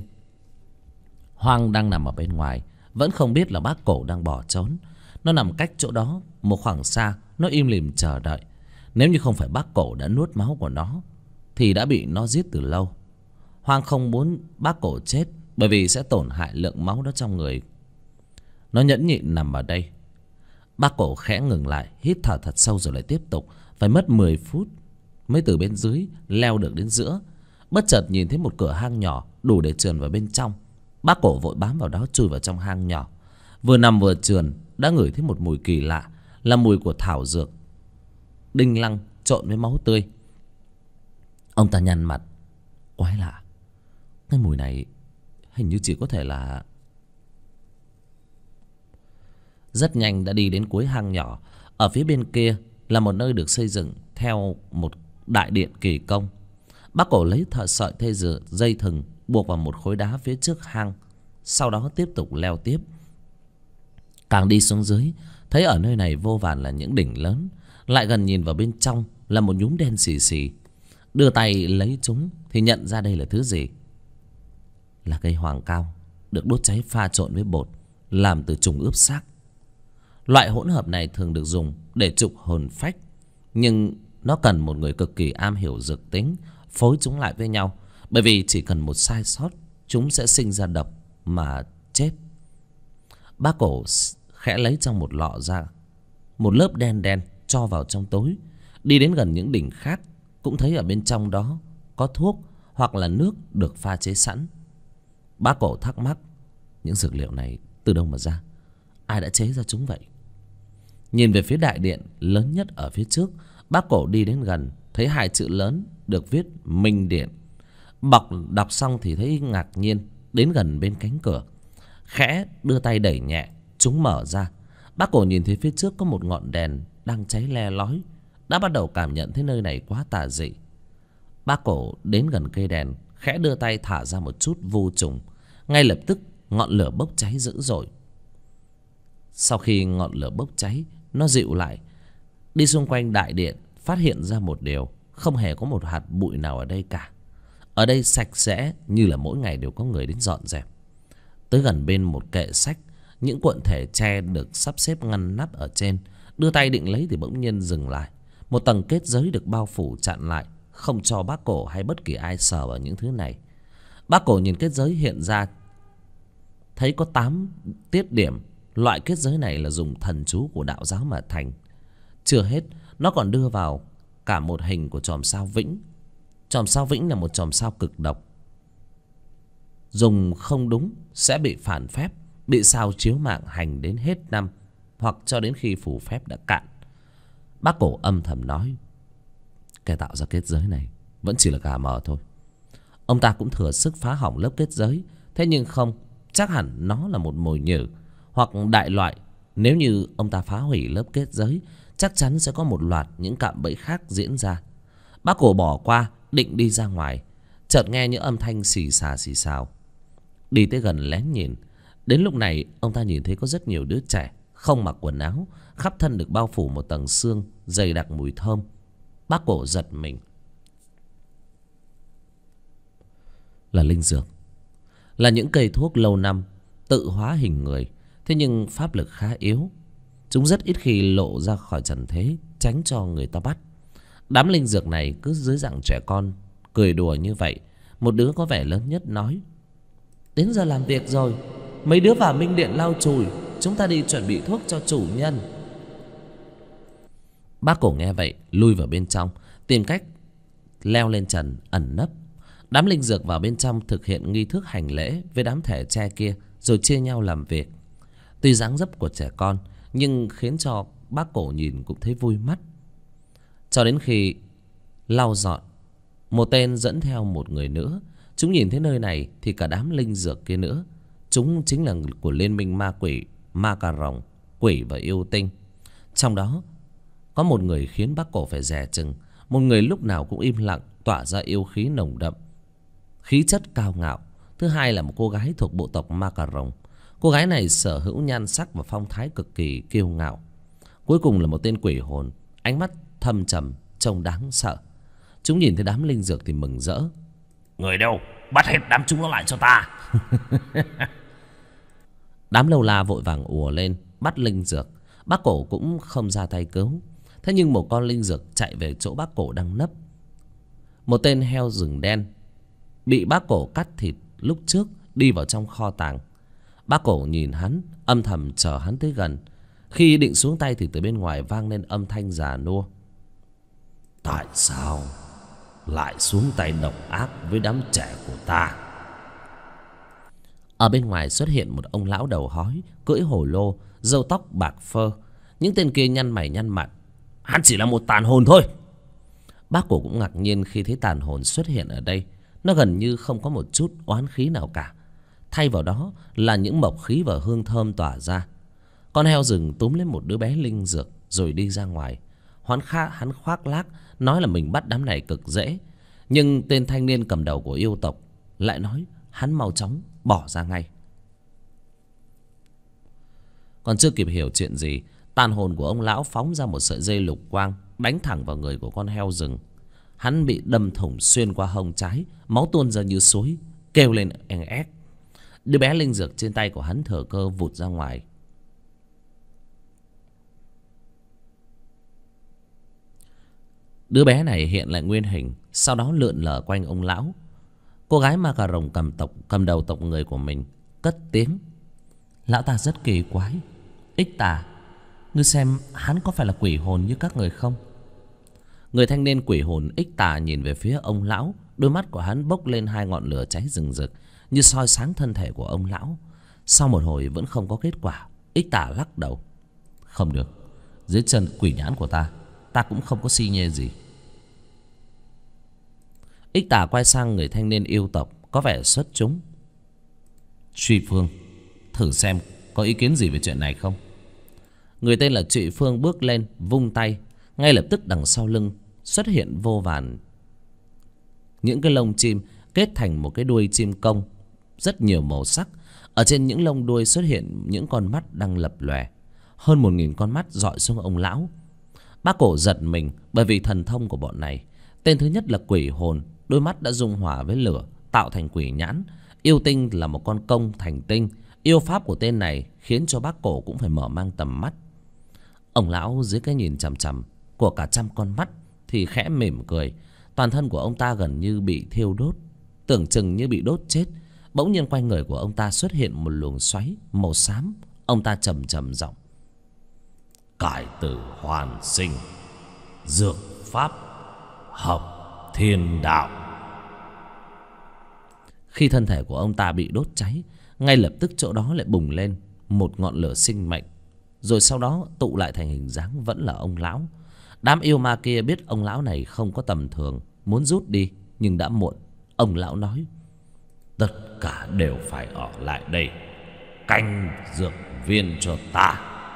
Speaker 1: Hoang đang nằm ở bên ngoài, vẫn không biết là bác Cổ đang bỏ trốn. Nó nằm cách chỗ đó một khoảng xa, nó im lìm chờ đợi. Nếu như không phải bác Cổ đã nuốt máu của nó thì đã bị nó giết từ lâu. Hoang không muốn bác Cổ chết, bởi vì sẽ tổn hại lượng máu đó trong người. Nó nhẫn nhịn nằm ở đây. Bác Cổ khẽ ngừng lại, hít thở thật sâu rồi lại tiếp tục. Phải mất 10 phút mới từ bên dưới leo được đến giữa. Bất chợt nhìn thấy một cửa hang nhỏ đủ để trườn vào bên trong. Bác Cổ vội bám vào đó, chui vào trong hang nhỏ. Vừa nằm vừa trườn đã ngửi thấy một mùi kỳ lạ, là mùi của thảo dược đinh lăng trộn với máu tươi. Ông ta nhăn mặt, quái lạ, cái mùi này hình như chỉ có thể là... Rất nhanh đã đi đến cuối hang nhỏ. Ở phía bên kia là một nơi được xây dựng theo một đại điện kỳ công. Bác Cổ lấy sợi dây thừng buộc vào một khối đá phía trước hang, sau đó tiếp tục leo tiếp. Càng đi xuống dưới, thấy ở nơi này vô vàn là những đỉnh lớn. Lại gần nhìn vào bên trong là một nhúm đen xì xì. Đưa tay lấy chúng thì nhận ra đây là thứ gì? Là cây hoàng cao được đốt cháy pha trộn với bột, làm từ trùng ướp xác. Loại hỗn hợp này thường được dùng để trục hồn phách, nhưng nó cần một người cực kỳ am hiểu dược tính phối chúng lại với nhau, bởi vì chỉ cần một sai sót chúng sẽ sinh ra độc mà chết. Bác Cổ khẽ lấy trong một lọ ra một lớp đen đen cho vào trong tối. Đi đến gần những đỉnh khác cũng thấy ở bên trong đó có thuốc hoặc là nước được pha chế sẵn. Bác Cổ thắc mắc, những dược liệu này từ đâu mà ra, ai đã chế ra chúng vậy? Nhìn về phía đại điện lớn nhất ở phía trước, bác Cổ đi đến gần, thấy hai chữ lớn được viết Minh Điện. Đọc xong thì thấy ngạc nhiên, đến gần bên cánh cửa, khẽ đưa tay đẩy nhẹ, chúng mở ra. Bác Cổ nhìn thấy phía trước có một ngọn đèn đang cháy le lói, đã bắt đầu cảm nhận thấy nơi này quá tà dị. Bác Cổ đến gần cây đèn, khẽ đưa tay thả ra một chút vu trùng, ngay lập tức ngọn lửa bốc cháy dữ dội. Sau khi ngọn lửa bốc cháy, nó dịu lại. Đi xung quanh đại điện, phát hiện ra một điều, không hề có một hạt bụi nào ở đây cả. Ở đây sạch sẽ như là mỗi ngày đều có người đến dọn dẹp. Tới gần bên một kệ sách, những cuộn thể tre được sắp xếp ngăn nắp ở trên. Đưa tay định lấy thì bỗng nhiên dừng lại. Một tầng kết giới được bao phủ chặn lại, không cho bác Cổ hay bất kỳ ai sờ vào những thứ này. Bác Cổ nhìn kết giới hiện ra, thấy có 8 tiết điểm. Loại kết giới này là dùng thần chú của đạo giáo mà thành. Chưa hết, nó còn đưa vào cả một hình của chòm sao Vĩnh. Chòm sao Vĩnh là một chòm sao cực độc, dùng không đúng sẽ bị phản phép, bị sao chiếu mạng hành đến hết năm, hoặc cho đến khi phù phép đã cạn. Bác Cổ âm thầm nói, kẻ tạo ra kết giới này vẫn chỉ là gà mờ thôi. Ông ta cũng thừa sức phá hỏng lớp kết giới, thế nhưng không, chắc hẳn nó là một mồi nhử hoặc đại loại. Nếu như ông ta phá hủy lớp kết giới, chắc chắn sẽ có một loạt những cạm bẫy khác diễn ra. Bác Cổ bỏ qua, định đi ra ngoài, chợt nghe những âm thanh xì xào. Đi tới gần lén nhìn. Đến lúc này ông ta nhìn thấy có rất nhiều đứa trẻ không mặc quần áo, khắp thân được bao phủ một tầng xương dày đặc mùi thơm. Bác Cổ giật mình. Là linh dược, là những cây thuốc lâu năm tự hóa hình người, thế nhưng pháp lực khá yếu. Chúng rất ít khi lộ ra khỏi trần thế, tránh cho người ta bắt. Đám linh dược này cứ dưới dạng trẻ con cười đùa như vậy. Một đứa có vẻ lớn nhất nói, đến giờ làm việc rồi, mấy đứa vào Minh Điện lau chùi, chúng ta đi chuẩn bị thuốc cho chủ nhân. Bác Cổ nghe vậy lui vào bên trong, tìm cách leo lên trần ẩn nấp. Đám linh dược vào bên trong thực hiện nghi thức hành lễ với đám thẻ tre kia, rồi chia nhau làm việc. Tuy dáng dấp của trẻ con, nhưng khiến cho bác Cổ nhìn cũng thấy vui mắt. Cho đến khi lau dọn, một tên dẫn theo một người nữa. Chúng nhìn thấy nơi này thì cả đám linh dược kia nữa. Chúng chính là của Liên minh ma quỷ, ma cà rồng, quỷ và yêu tinh. Trong đó có một người khiến bác Cổ phải dè chừng. Một người lúc nào cũng im lặng, tỏa ra yêu khí nồng đậm, khí chất cao ngạo. Thứ hai là một cô gái thuộc bộ tộc ma cà rồng. Cô gái này sở hữu nhan sắc và phong thái cực kỳ kiêu ngạo. Cuối cùng là một tên quỷ hồn, ánh mắt thâm trầm, trông đáng sợ. Chúng nhìn thấy đám linh dược thì mừng rỡ.
Speaker 3: Người đâu, bắt hết đám chúng nó lại cho ta.
Speaker 1: Đám lâu la vội vàng ùa lên bắt linh dược. Bác Cổ cũng không ra tay cứu. Thế nhưng một con linh dược chạy về chỗ bác Cổ đang nấp. Một tên heo rừng đen bị bác Cổ cắt thịt lúc trước đi vào trong kho tàng. Bác Cổ nhìn hắn, âm thầm chờ hắn tới gần. Khi định xuống tay thì từ bên ngoài vang lên âm thanh già nua. Tại sao lại xuống tay độc ác với đám trẻ của ta? Ở bên ngoài xuất hiện một ông lão đầu hói, cưỡi hổ lô, râu tóc bạc phơ. Những tên kia nhăn mày nhăn mặt.
Speaker 3: Hắn chỉ là một tàn hồn thôi.
Speaker 1: Bác Cổ cũng ngạc nhiên khi thấy tàn hồn xuất hiện ở đây. Nó gần như không có một chút oán khí nào cả. Thay vào đó là những mộc khí và hương thơm tỏa ra. Con heo rừng túm lấy một đứa bé linh dược rồi đi ra ngoài. Hắn khoác lác nói là mình bắt đám này cực dễ. Nhưng tên thanh niên cầm đầu của yêu tộc lại nói hắn mau chóng bỏ ra ngay. Còn chưa kịp hiểu chuyện gì, tàn hồn của ông lão phóng ra một sợi dây lục quang, đánh thẳng vào người của con heo rừng. Hắn bị đâm thủng xuyên qua hông trái, máu tuôn ra như suối, kêu lên eng ép. Đứa bé linh dược trên tay của hắn thừa cơ vụt ra ngoài. Đứa bé này hiện lại nguyên hình, sau đó lượn lờ quanh ông lão. Cô gái ma cà rồng cầm đầu tộc người của mình cất tiếng. Lão ta rất kỳ quái, ích tà, Ngươi xem hắn có phải là quỷ hồn như các người không? Người thanh niên quỷ hồn Ích Tà nhìn về phía ông lão. Đôi mắt của hắn bốc lên hai ngọn lửa cháy rừng rực, như soi sáng thân thể của ông lão. Sau một hồi vẫn không có kết quả, Ích Tà lắc đầu. Không được, dưới chân quỷ nhãn của ta cũng không có si nhê gì. Ích Tà quay sang người thanh niên yêu tộc có vẻ xuất chúng. Truy Phương, thử xem có ý kiến gì về chuyện này không? Người tên là Trụy Phương bước lên vung tay. Ngay lập tức đằng sau lưng xuất hiện vô vàn những cái lông chim kết thành một cái đuôi chim công rất nhiều màu sắc. Ở trên những lông đuôi xuất hiện những con mắt đang lập lòe. Hơn 1000 con mắt dọi xuống ông lão. Bác Cổ giật mình bởi vì thần thông của bọn này. Tên thứ nhất là quỷ hồn, đôi mắt đã dung hòa với lửa tạo thành quỷ nhãn. Yêu tinh là một con công thành tinh. Yêu pháp của tên này khiến cho bác Cổ cũng phải mở mang tầm mắt. Ông lão dưới cái nhìn chằm chằm của cả trăm con mắt thì khẽ mỉm cười. Toàn thân của ông ta gần như bị thiêu đốt, tưởng chừng như bị đốt chết. Bỗng nhiên quanh người của ông ta xuất hiện một luồng xoáy màu xám. Ông ta trầm trầm giọng: cải tử hoàn sinh, dược pháp hợp thiên đạo. Khi thân thể của ông ta bị đốt cháy, ngay lập tức chỗ đó lại bùng lên một ngọn lửa sinh mệnh. Rồi sau đó tụ lại thành hình dáng vẫn là ông lão. Đám yêu ma kia biết ông lão này không có tầm thường, muốn rút đi nhưng đã muộn. Ông lão nói: tất cả đều phải ở lại đây, canh dược viên cho ta.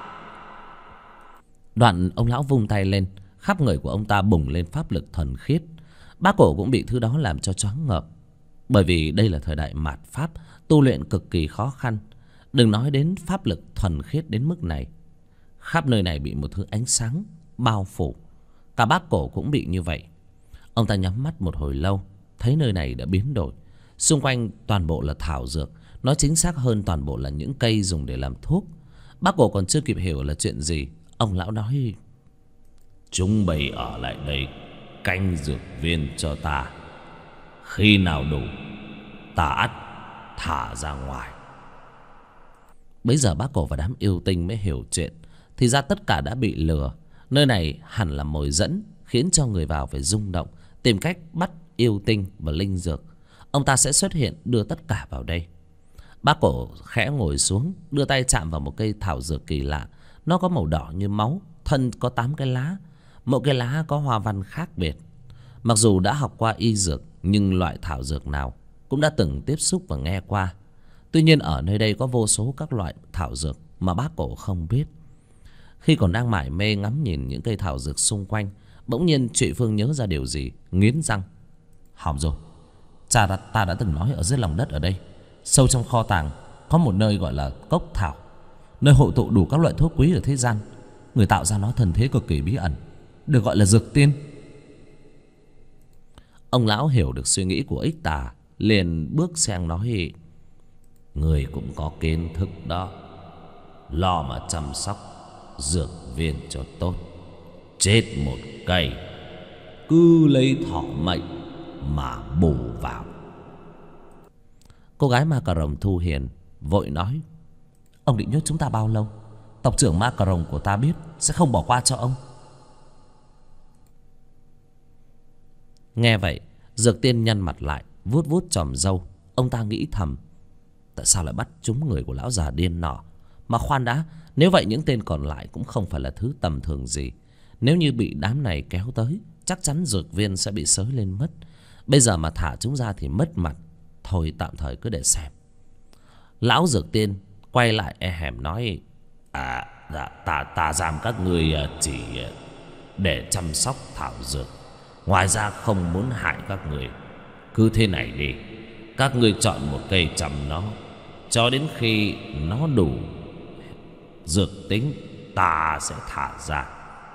Speaker 1: Đoạn ông lão vung tay lên, khắp người của ông ta bùng lên pháp lực thuần khiết. Bác Cổ cũng bị thứ đó làm cho choáng ngợp. Bởi vì đây là thời đại mạt pháp, tu luyện cực kỳ khó khăn. Đừng nói đến pháp lực thuần khiết đến mức này. Khắp nơi này bị một thứ ánh sáng bao phủ. Cả bác Cổ cũng bị như vậy. Ông ta nhắm mắt một hồi lâu, thấy nơi này đã biến đổi. Xung quanh toàn bộ là thảo dược, nói chính xác hơn toàn bộ là những cây dùng để làm thuốc. Bác Cổ còn chưa kịp hiểu là chuyện gì, ông lão nói: chúng bày ở lại đây, canh dược viên cho ta. Khi nào đủ, ta ắt thả ra ngoài. Bấy giờ bác Cổ và đám yêu tinh mới hiểu chuyện. Thì ra tất cả đã bị lừa. Nơi này hẳn là mồi dẫn, khiến cho người vào phải rung động, tìm cách bắt yêu tinh và linh dược. Ông ta sẽ xuất hiện đưa tất cả vào đây. Bác Cổ khẽ ngồi xuống, đưa tay chạm vào một cây thảo dược kỳ lạ. Nó có màu đỏ như máu, thân có 8 cái lá. Mỗi cái lá có hoa văn khác biệt. Mặc dù đã học qua y dược, nhưng loại thảo dược nào cũng đã từng tiếp xúc và nghe qua. Tuy nhiên ở nơi đây có vô số các loại thảo dược mà bác Cổ không biết. Khi còn đang mải mê ngắm nhìn những cây thảo dược xung quanh, bỗng nhiên Trụy Phương nhớ ra điều gì, nghiến răng: hỏng rồi, ta đã từng nói ở dưới lòng đất ở đây, sâu trong kho tàng có một nơi gọi là cốc thảo, nơi hội tụ đủ các loại thuốc quý ở thế gian. Người tạo ra nó thần thế cực kỳ bí ẩn, được gọi là dược tiên. Ông lão hiểu được suy nghĩ của Ích Tà, liền bước sang nói: người cũng có kiến thức đó, lo mà chăm sóc dược viên cho tốt. Chết một cây, cứ lấy thọ mệnh mà bù vào. Cô gái ma cà rồng Thu Hiền vội nói: ông định nhốt chúng ta bao lâu? Tộc trưởng ma cà rồng của ta biết sẽ không bỏ qua cho ông. Nghe vậy, dược tiên nhăn mặt lại, vuốt vuốt chòm râu. Ông ta nghĩ thầm: tại sao lại bắt trúng người của lão già điên nọ? Mà khoan đã, nếu vậy những tên còn lại cũng không phải là thứ tầm thường gì. Nếu như bị đám này kéo tới, chắc chắn dược viên sẽ bị sới lên mất. Bây giờ mà thả chúng ra thì mất mặt. Thôi tạm thời cứ để xem. Lão dược tiên quay lại e hèm nói: ta giam các ngươi chỉ để chăm sóc thảo dược, ngoài ra không muốn hại các người. Cứ thế này đi, các ngươi chọn một cây chầm nó, cho đến khi nó đủ dược tính, ta sẽ thả ra.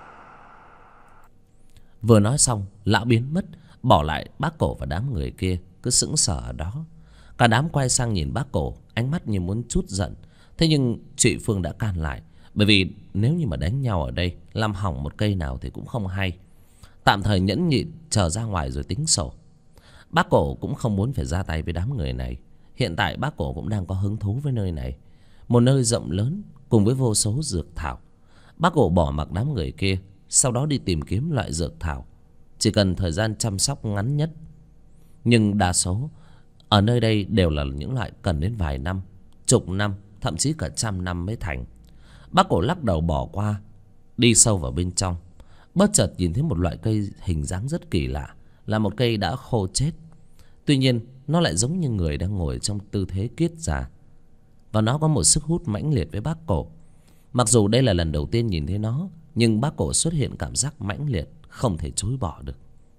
Speaker 1: Vừa nói xong, lão biến mất, bỏ lại bác Cổ và đám người kia cứ sững sờ ở đó. Cả đám quay sang nhìn bác Cổ, ánh mắt như muốn trút giận. Thế nhưng Trụy Phương đã can lại, bởi vì nếu như mà đánh nhau ở đây, làm hỏng một cây nào thì cũng không hay. Tạm thời nhẫn nhịn chờ ra ngoài rồi tính sổ. Bác Cổ cũng không muốn phải ra tay với đám người này. Hiện tại bác Cổ cũng đang có hứng thú với nơi này, một nơi rộng lớn cùng với vô số dược thảo. Bác Cổ bỏ mặc đám người kia, sau đó đi tìm kiếm loại dược thảo. Chỉ cần thời gian chăm sóc ngắn nhất, nhưng đa số ở nơi đây đều là những loại cần đến vài năm, chục năm, thậm chí cả trăm năm mới thành. Bác Cổ lắc đầu bỏ qua, đi sâu vào bên trong. Bất chợt nhìn thấy một loại cây hình dáng rất kỳ lạ, là một cây đã khô chết. Tuy nhiên nó lại giống như người đang ngồi trong tư thế kiết già, và nó có một sức hút mãnh liệt với bác Cổ. Mặc dù đây là lần đầu tiên nhìn thấy nó, nhưng bác Cổ xuất hiện cảm giác mãnh liệt không thể chối bỏ được.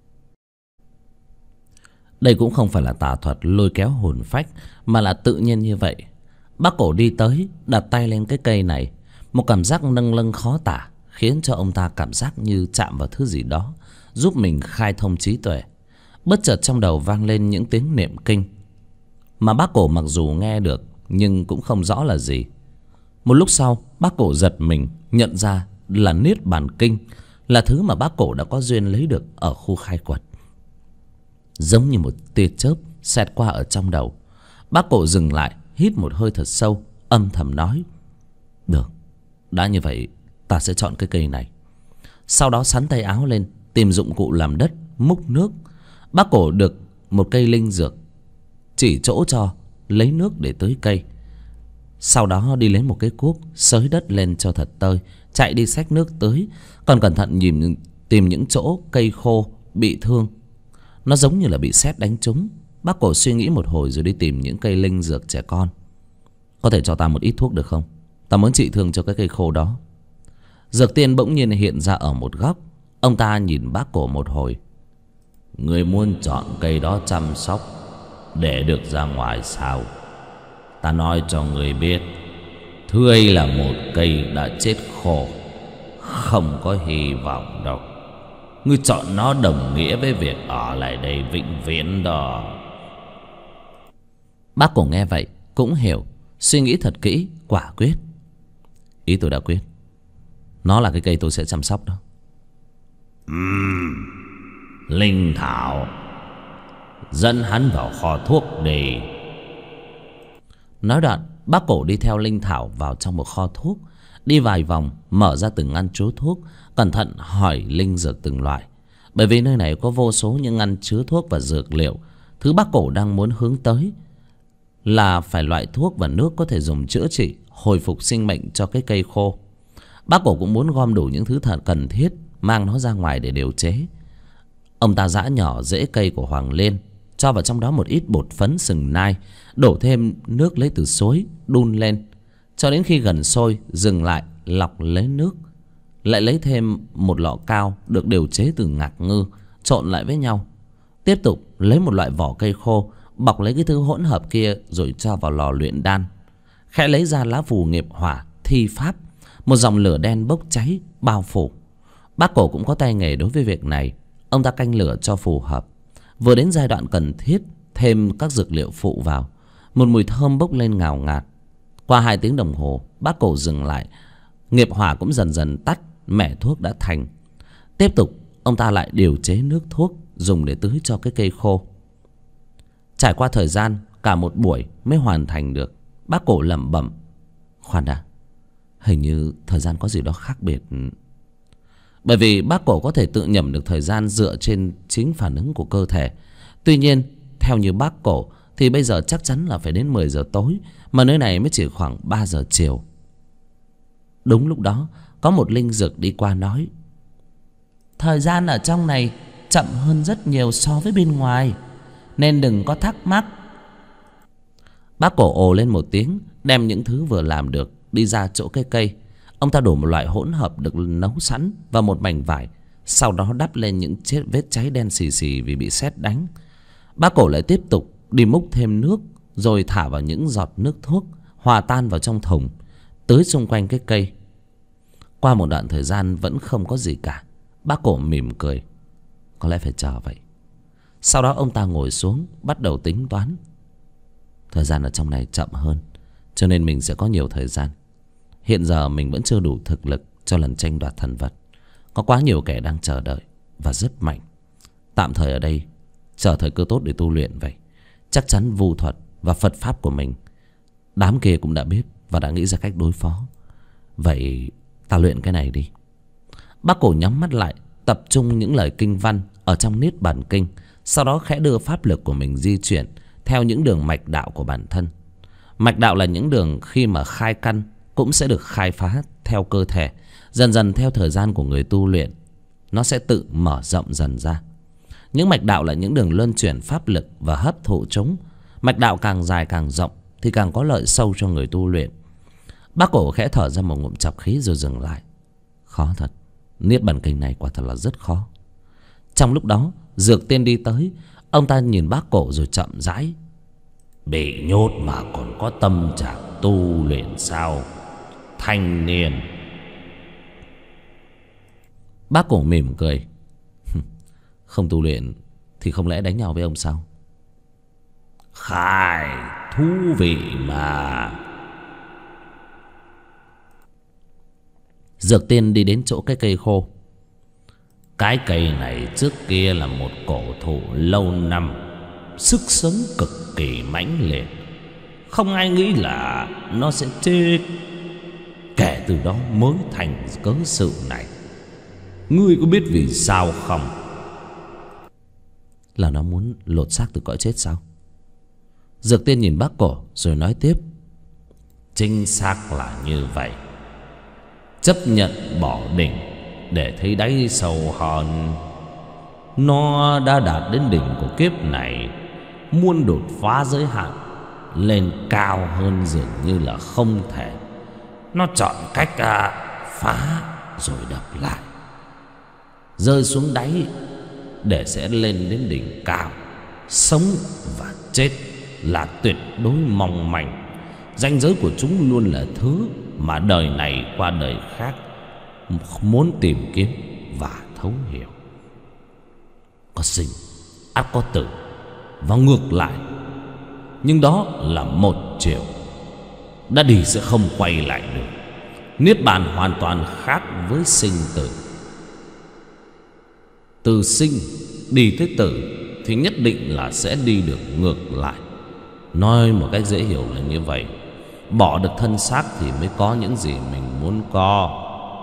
Speaker 1: Đây cũng không phải là tà thuật lôi kéo hồn phách, mà là tự nhiên như vậy. Bác Cổ đi tới, đặt tay lên cái cây này. Một cảm giác nâng lâng khó tả khiến cho ông ta cảm giác như chạm vào thứ gì đó, giúp mình khai thông trí tuệ. Bất chợt trong đầu vang lên những tiếng niệm kinh, mà bác Cổ mặc dù nghe được nhưng cũng không rõ là gì. Một lúc sau, bác Cổ giật mình nhận ra là Niết Bàn Kinh, là thứ mà bác Cổ đã có duyên lấy được ở khu khai quật. Giống như một tia chớp xẹt qua ở trong đầu, bác Cổ dừng lại, hít một hơi thật sâu, âm thầm nói: được, đã như vậy ta sẽ chọn cái cây này. Sau đó xắn tay áo lên, tìm dụng cụ làm đất, múc nước. Bác Cổ được một cây linh dược, chỉ chỗ cho lấy nước để tưới cây. Sau đó đi lấy một cái cuốc, xới đất lên cho thật tơi, chạy đi xách nước tưới. Còn cẩn thận tìm những chỗ cây khô bị thương, nó giống như là bị sét đánh trúng. Bác Cổ suy nghĩ một hồi rồi đi tìm những cây linh dược trẻ con. Có thể cho ta một ít thuốc được không? Ta muốn trị thương cho cái cây khô đó. Dược tiên bỗng nhiên hiện ra ở một góc. Ông ta nhìn bác Cổ một hồi. Người muốn chọn cây đó chăm sóc để được ra ngoài sao? Ta nói cho người biết, thứ ấy là một cây đã chết khô, không có hy vọng đâu. Ngươi chọn nó đồng nghĩa với việc ở lại đây vĩnh viễn đó. Bác Cổ nghe vậy cũng hiểu, suy nghĩ thật kỹ, quả quyết. Ý tôi đã quyết, nó là cái cây tôi sẽ chăm sóc đó. Linh thảo, dẫn hắn vào kho thuốc đi. Nói đoạn, bác Cổ đi theo linh thảo vào trong một kho thuốc. Đi vài vòng, mở ra từng ngăn chứa thuốc, cẩn thận hỏi linh dược từng loại. Bởi vì nơi này có vô số những ngăn chứa thuốc và dược liệu. Thứ bác Cổ đang muốn hướng tới là phải loại thuốc và nước có thể dùng chữa trị, hồi phục sinh mệnh cho cái cây khô. Bác Cổ cũng muốn gom đủ những thứ thật cần thiết, mang nó ra ngoài để điều chế. Ông ta giã nhỏ rễ cây của Hoàng Liên, cho vào trong đó một ít bột phấn sừng nai, đổ thêm nước lấy từ suối, đun lên cho đến khi gần sôi, dừng lại lọc lấy nước. Lại lấy thêm một lọ cao được điều chế từ ngạc ngư, trộn lại với nhau. Tiếp tục lấy một loại vỏ cây khô, bọc lấy cái thứ hỗn hợp kia rồi cho vào lò luyện đan. Khẽ lấy ra lá phù nghiệp hỏa, thi pháp. Một dòng lửa đen bốc cháy bao phủ. Bác Cổ cũng có tay nghề đối với việc này. Ông ta canh lửa cho phù hợp. Vừa đến giai đoạn cần thiết, thêm các dược liệu phụ vào. Một mùi thơm bốc lên ngào ngạt. Qua 2 tiếng đồng hồ, bác Cổ dừng lại. Nghiệp hỏa cũng dần dần tắt, mẻ thuốc đã thành. Tiếp tục, ông ta lại điều chế nước thuốc dùng để tưới cho cái cây khô. Trải qua thời gian cả một buổi mới hoàn thành được. Bác Cổ lẩm bẩm: khoan đã, hình như thời gian có gì đó khác biệt. Bởi vì bác Cổ có thể tự nhẩm được thời gian dựa trên chính phản ứng của cơ thể. Tuy nhiên, theo như bác Cổ thì bây giờ chắc chắn là phải đến 10 giờ tối, mà nơi này mới chỉ khoảng 3 giờ chiều. Đúng lúc đó, có một linh dược đi qua nói: thời gian ở trong này chậm hơn rất nhiều so với bên ngoài, nên đừng có thắc mắc. Bác Cổ ồ lên một tiếng, đem những thứ vừa làm được đi ra chỗ cây cây. Ông ta đổ một loại hỗn hợp được nấu sẵn vào một mảnh vải, sau đó đắp lên những vết cháy đen xì xì vì bị sét đánh. Bác Cổ lại tiếp tục đi múc thêm nước, rồi thả vào những giọt nước thuốc, hòa tan vào trong thùng, tưới xung quanh cái cây. Qua một đoạn thời gian vẫn không có gì cả. Bác Cổ mỉm cười, có lẽ phải chờ vậy. Sau đó ông ta ngồi xuống, bắt đầu tính toán. Thời gian ở trong này chậm hơn, cho nên mình sẽ có nhiều thời gian. Hiện giờ mình vẫn chưa đủ thực lực cho lần tranh đoạt thần vật. Có quá nhiều kẻ đang chờ đợi và rất mạnh. Tạm thời ở đây chờ thời cơ tốt để tu luyện vậy. Chắc chắn vu thuật và Phật pháp của mình đám kia cũng đã biết và đã nghĩ ra cách đối phó. Vậy Ta luyện cái này đi. Bác Cổ nhắm mắt lại, tập trung những lời kinh văn ở trong Niết Bàn Kinh. Sau đó khẽ đưa pháp lực của mình di chuyển theo những đường mạch đạo của bản thân. Mạch đạo là những đường khi mà khai căn cũng sẽ được khai phá theo cơ thể. Dần dần theo thời gian của người tu luyện, nó sẽ tự mở rộng dần ra. Những mạch đạo là những đường luân chuyển pháp lực và hấp thụ chúng. Mạch đạo càng dài càng rộng thì càng có lợi sâu cho người tu luyện. Bác Cổ khẽ thở ra một ngụm trọc khí rồi dừng lại. Khó thật, Niết Bàn Kinh này quả thật là rất khó. Trong lúc đó, Dược Tiên đi tới. Ông ta nhìn Bác Cổ rồi chậm rãi.
Speaker 3: Bị nhốt mà còn có tâm trạng tu luyện sao, thanh niên?
Speaker 1: Bác Cổ mỉm cười. Không tu luyện thì không lẽ đánh nhau với ông sao?
Speaker 3: Khai thú vị mà.
Speaker 1: Dược Tiên đi đến chỗ cái cây khô.
Speaker 3: Cái cây này trước kia là một cổ thụ lâu năm, sức sống cực kỳ mãnh liệt. Không ai nghĩ là nó sẽ chết. Kể từ đó mới thành cớ sự này. Ngươi có biết vì sao không?
Speaker 1: Là nó muốn lột xác từ cõi chết sao? Dược Tiên nhìn Bác Cổ rồi nói tiếp.
Speaker 3: Chính xác là như vậy. Chấp nhận bỏ đỉnh để thấy đáy sâu hơn. Nó đã đạt đến đỉnh của kiếp này, muốn đột phá giới hạn lên cao hơn dường như là không thể. Nó chọn cách phá rồi đập lại, rơi xuống đáy để sẽ lên đến đỉnh cao. Sống và chết là tuyệt đối mong manh. Ranh giới của chúng luôn là thứ mà đời này qua đời khác muốn tìm kiếm và thấu hiểu. Có sinh ắt có tử, và ngược lại. Nhưng đó là một chiều, đã đi sẽ không quay lại được. Niết bàn hoàn toàn khác với sinh tử. Từ sinh đi tới tử thì nhất định là sẽ đi được ngược lại. Nói một cách dễ hiểu là như vậy. Bỏ được thân xác thì mới có những gì mình muốn có.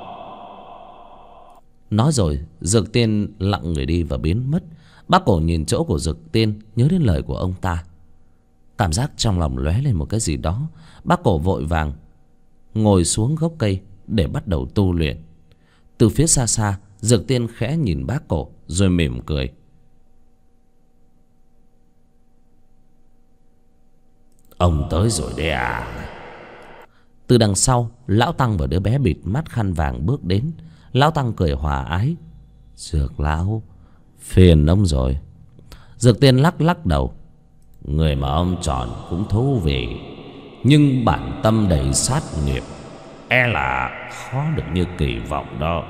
Speaker 1: Nói rồi Dược Tiên lặng người đi và biến mất. Bác Cổ nhìn chỗ của Dược Tiên, nhớ đến lời của ông ta. Cảm giác trong lòng lóe lên một cái gì đó. Bác Cổ vội vàng ngồi xuống gốc cây để bắt đầu tu luyện. Từ phía xa xa, Dược Tiên khẽ nhìn Bác Cổ rồi mỉm cười.
Speaker 3: Ông tới rồi đấy à?
Speaker 1: Từ đằng sau, Lão Tăng và đứa bé bịt mắt khăn vàng bước đến. Lão Tăng cười hòa ái. Dược lão, phiền ông rồi. Dược Tiên lắc lắc đầu.
Speaker 3: Người mà ông chọn cũng thú vị, nhưng bản tâm đầy sát nghiệp, e là khó được như kỳ vọng đó.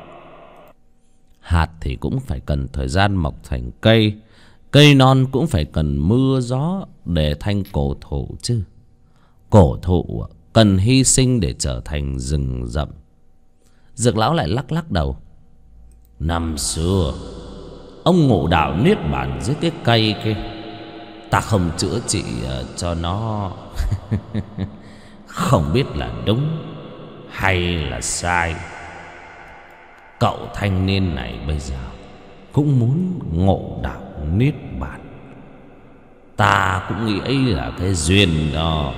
Speaker 1: Hạt thì cũng phải cần thời gian mọc thành cây. Cây non cũng phải cần mưa gió để thành cổ thụ chứ. Cổ thụ cần hy sinh để trở thành rừng rậm. Dược lão lại lắc lắc đầu.
Speaker 3: Năm xưa ông ngộ đạo niết bàn dưới cái cây kia, ta không chữa trị cho nó. Không biết là đúng hay là sai. Cậu thanh niên này bây giờ cũng muốn ngộ đạo niết bàn. Ta cũng nghĩ ấy là cái duyên đó.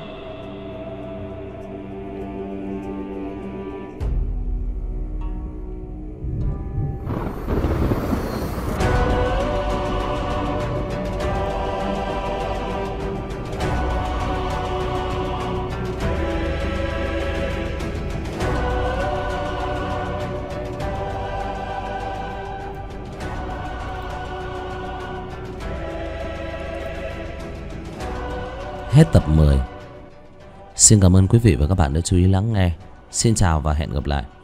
Speaker 1: Hết tập 10. Xin cảm ơn quý vị và các bạn đã chú ý lắng nghe. Xin chào và hẹn gặp lại.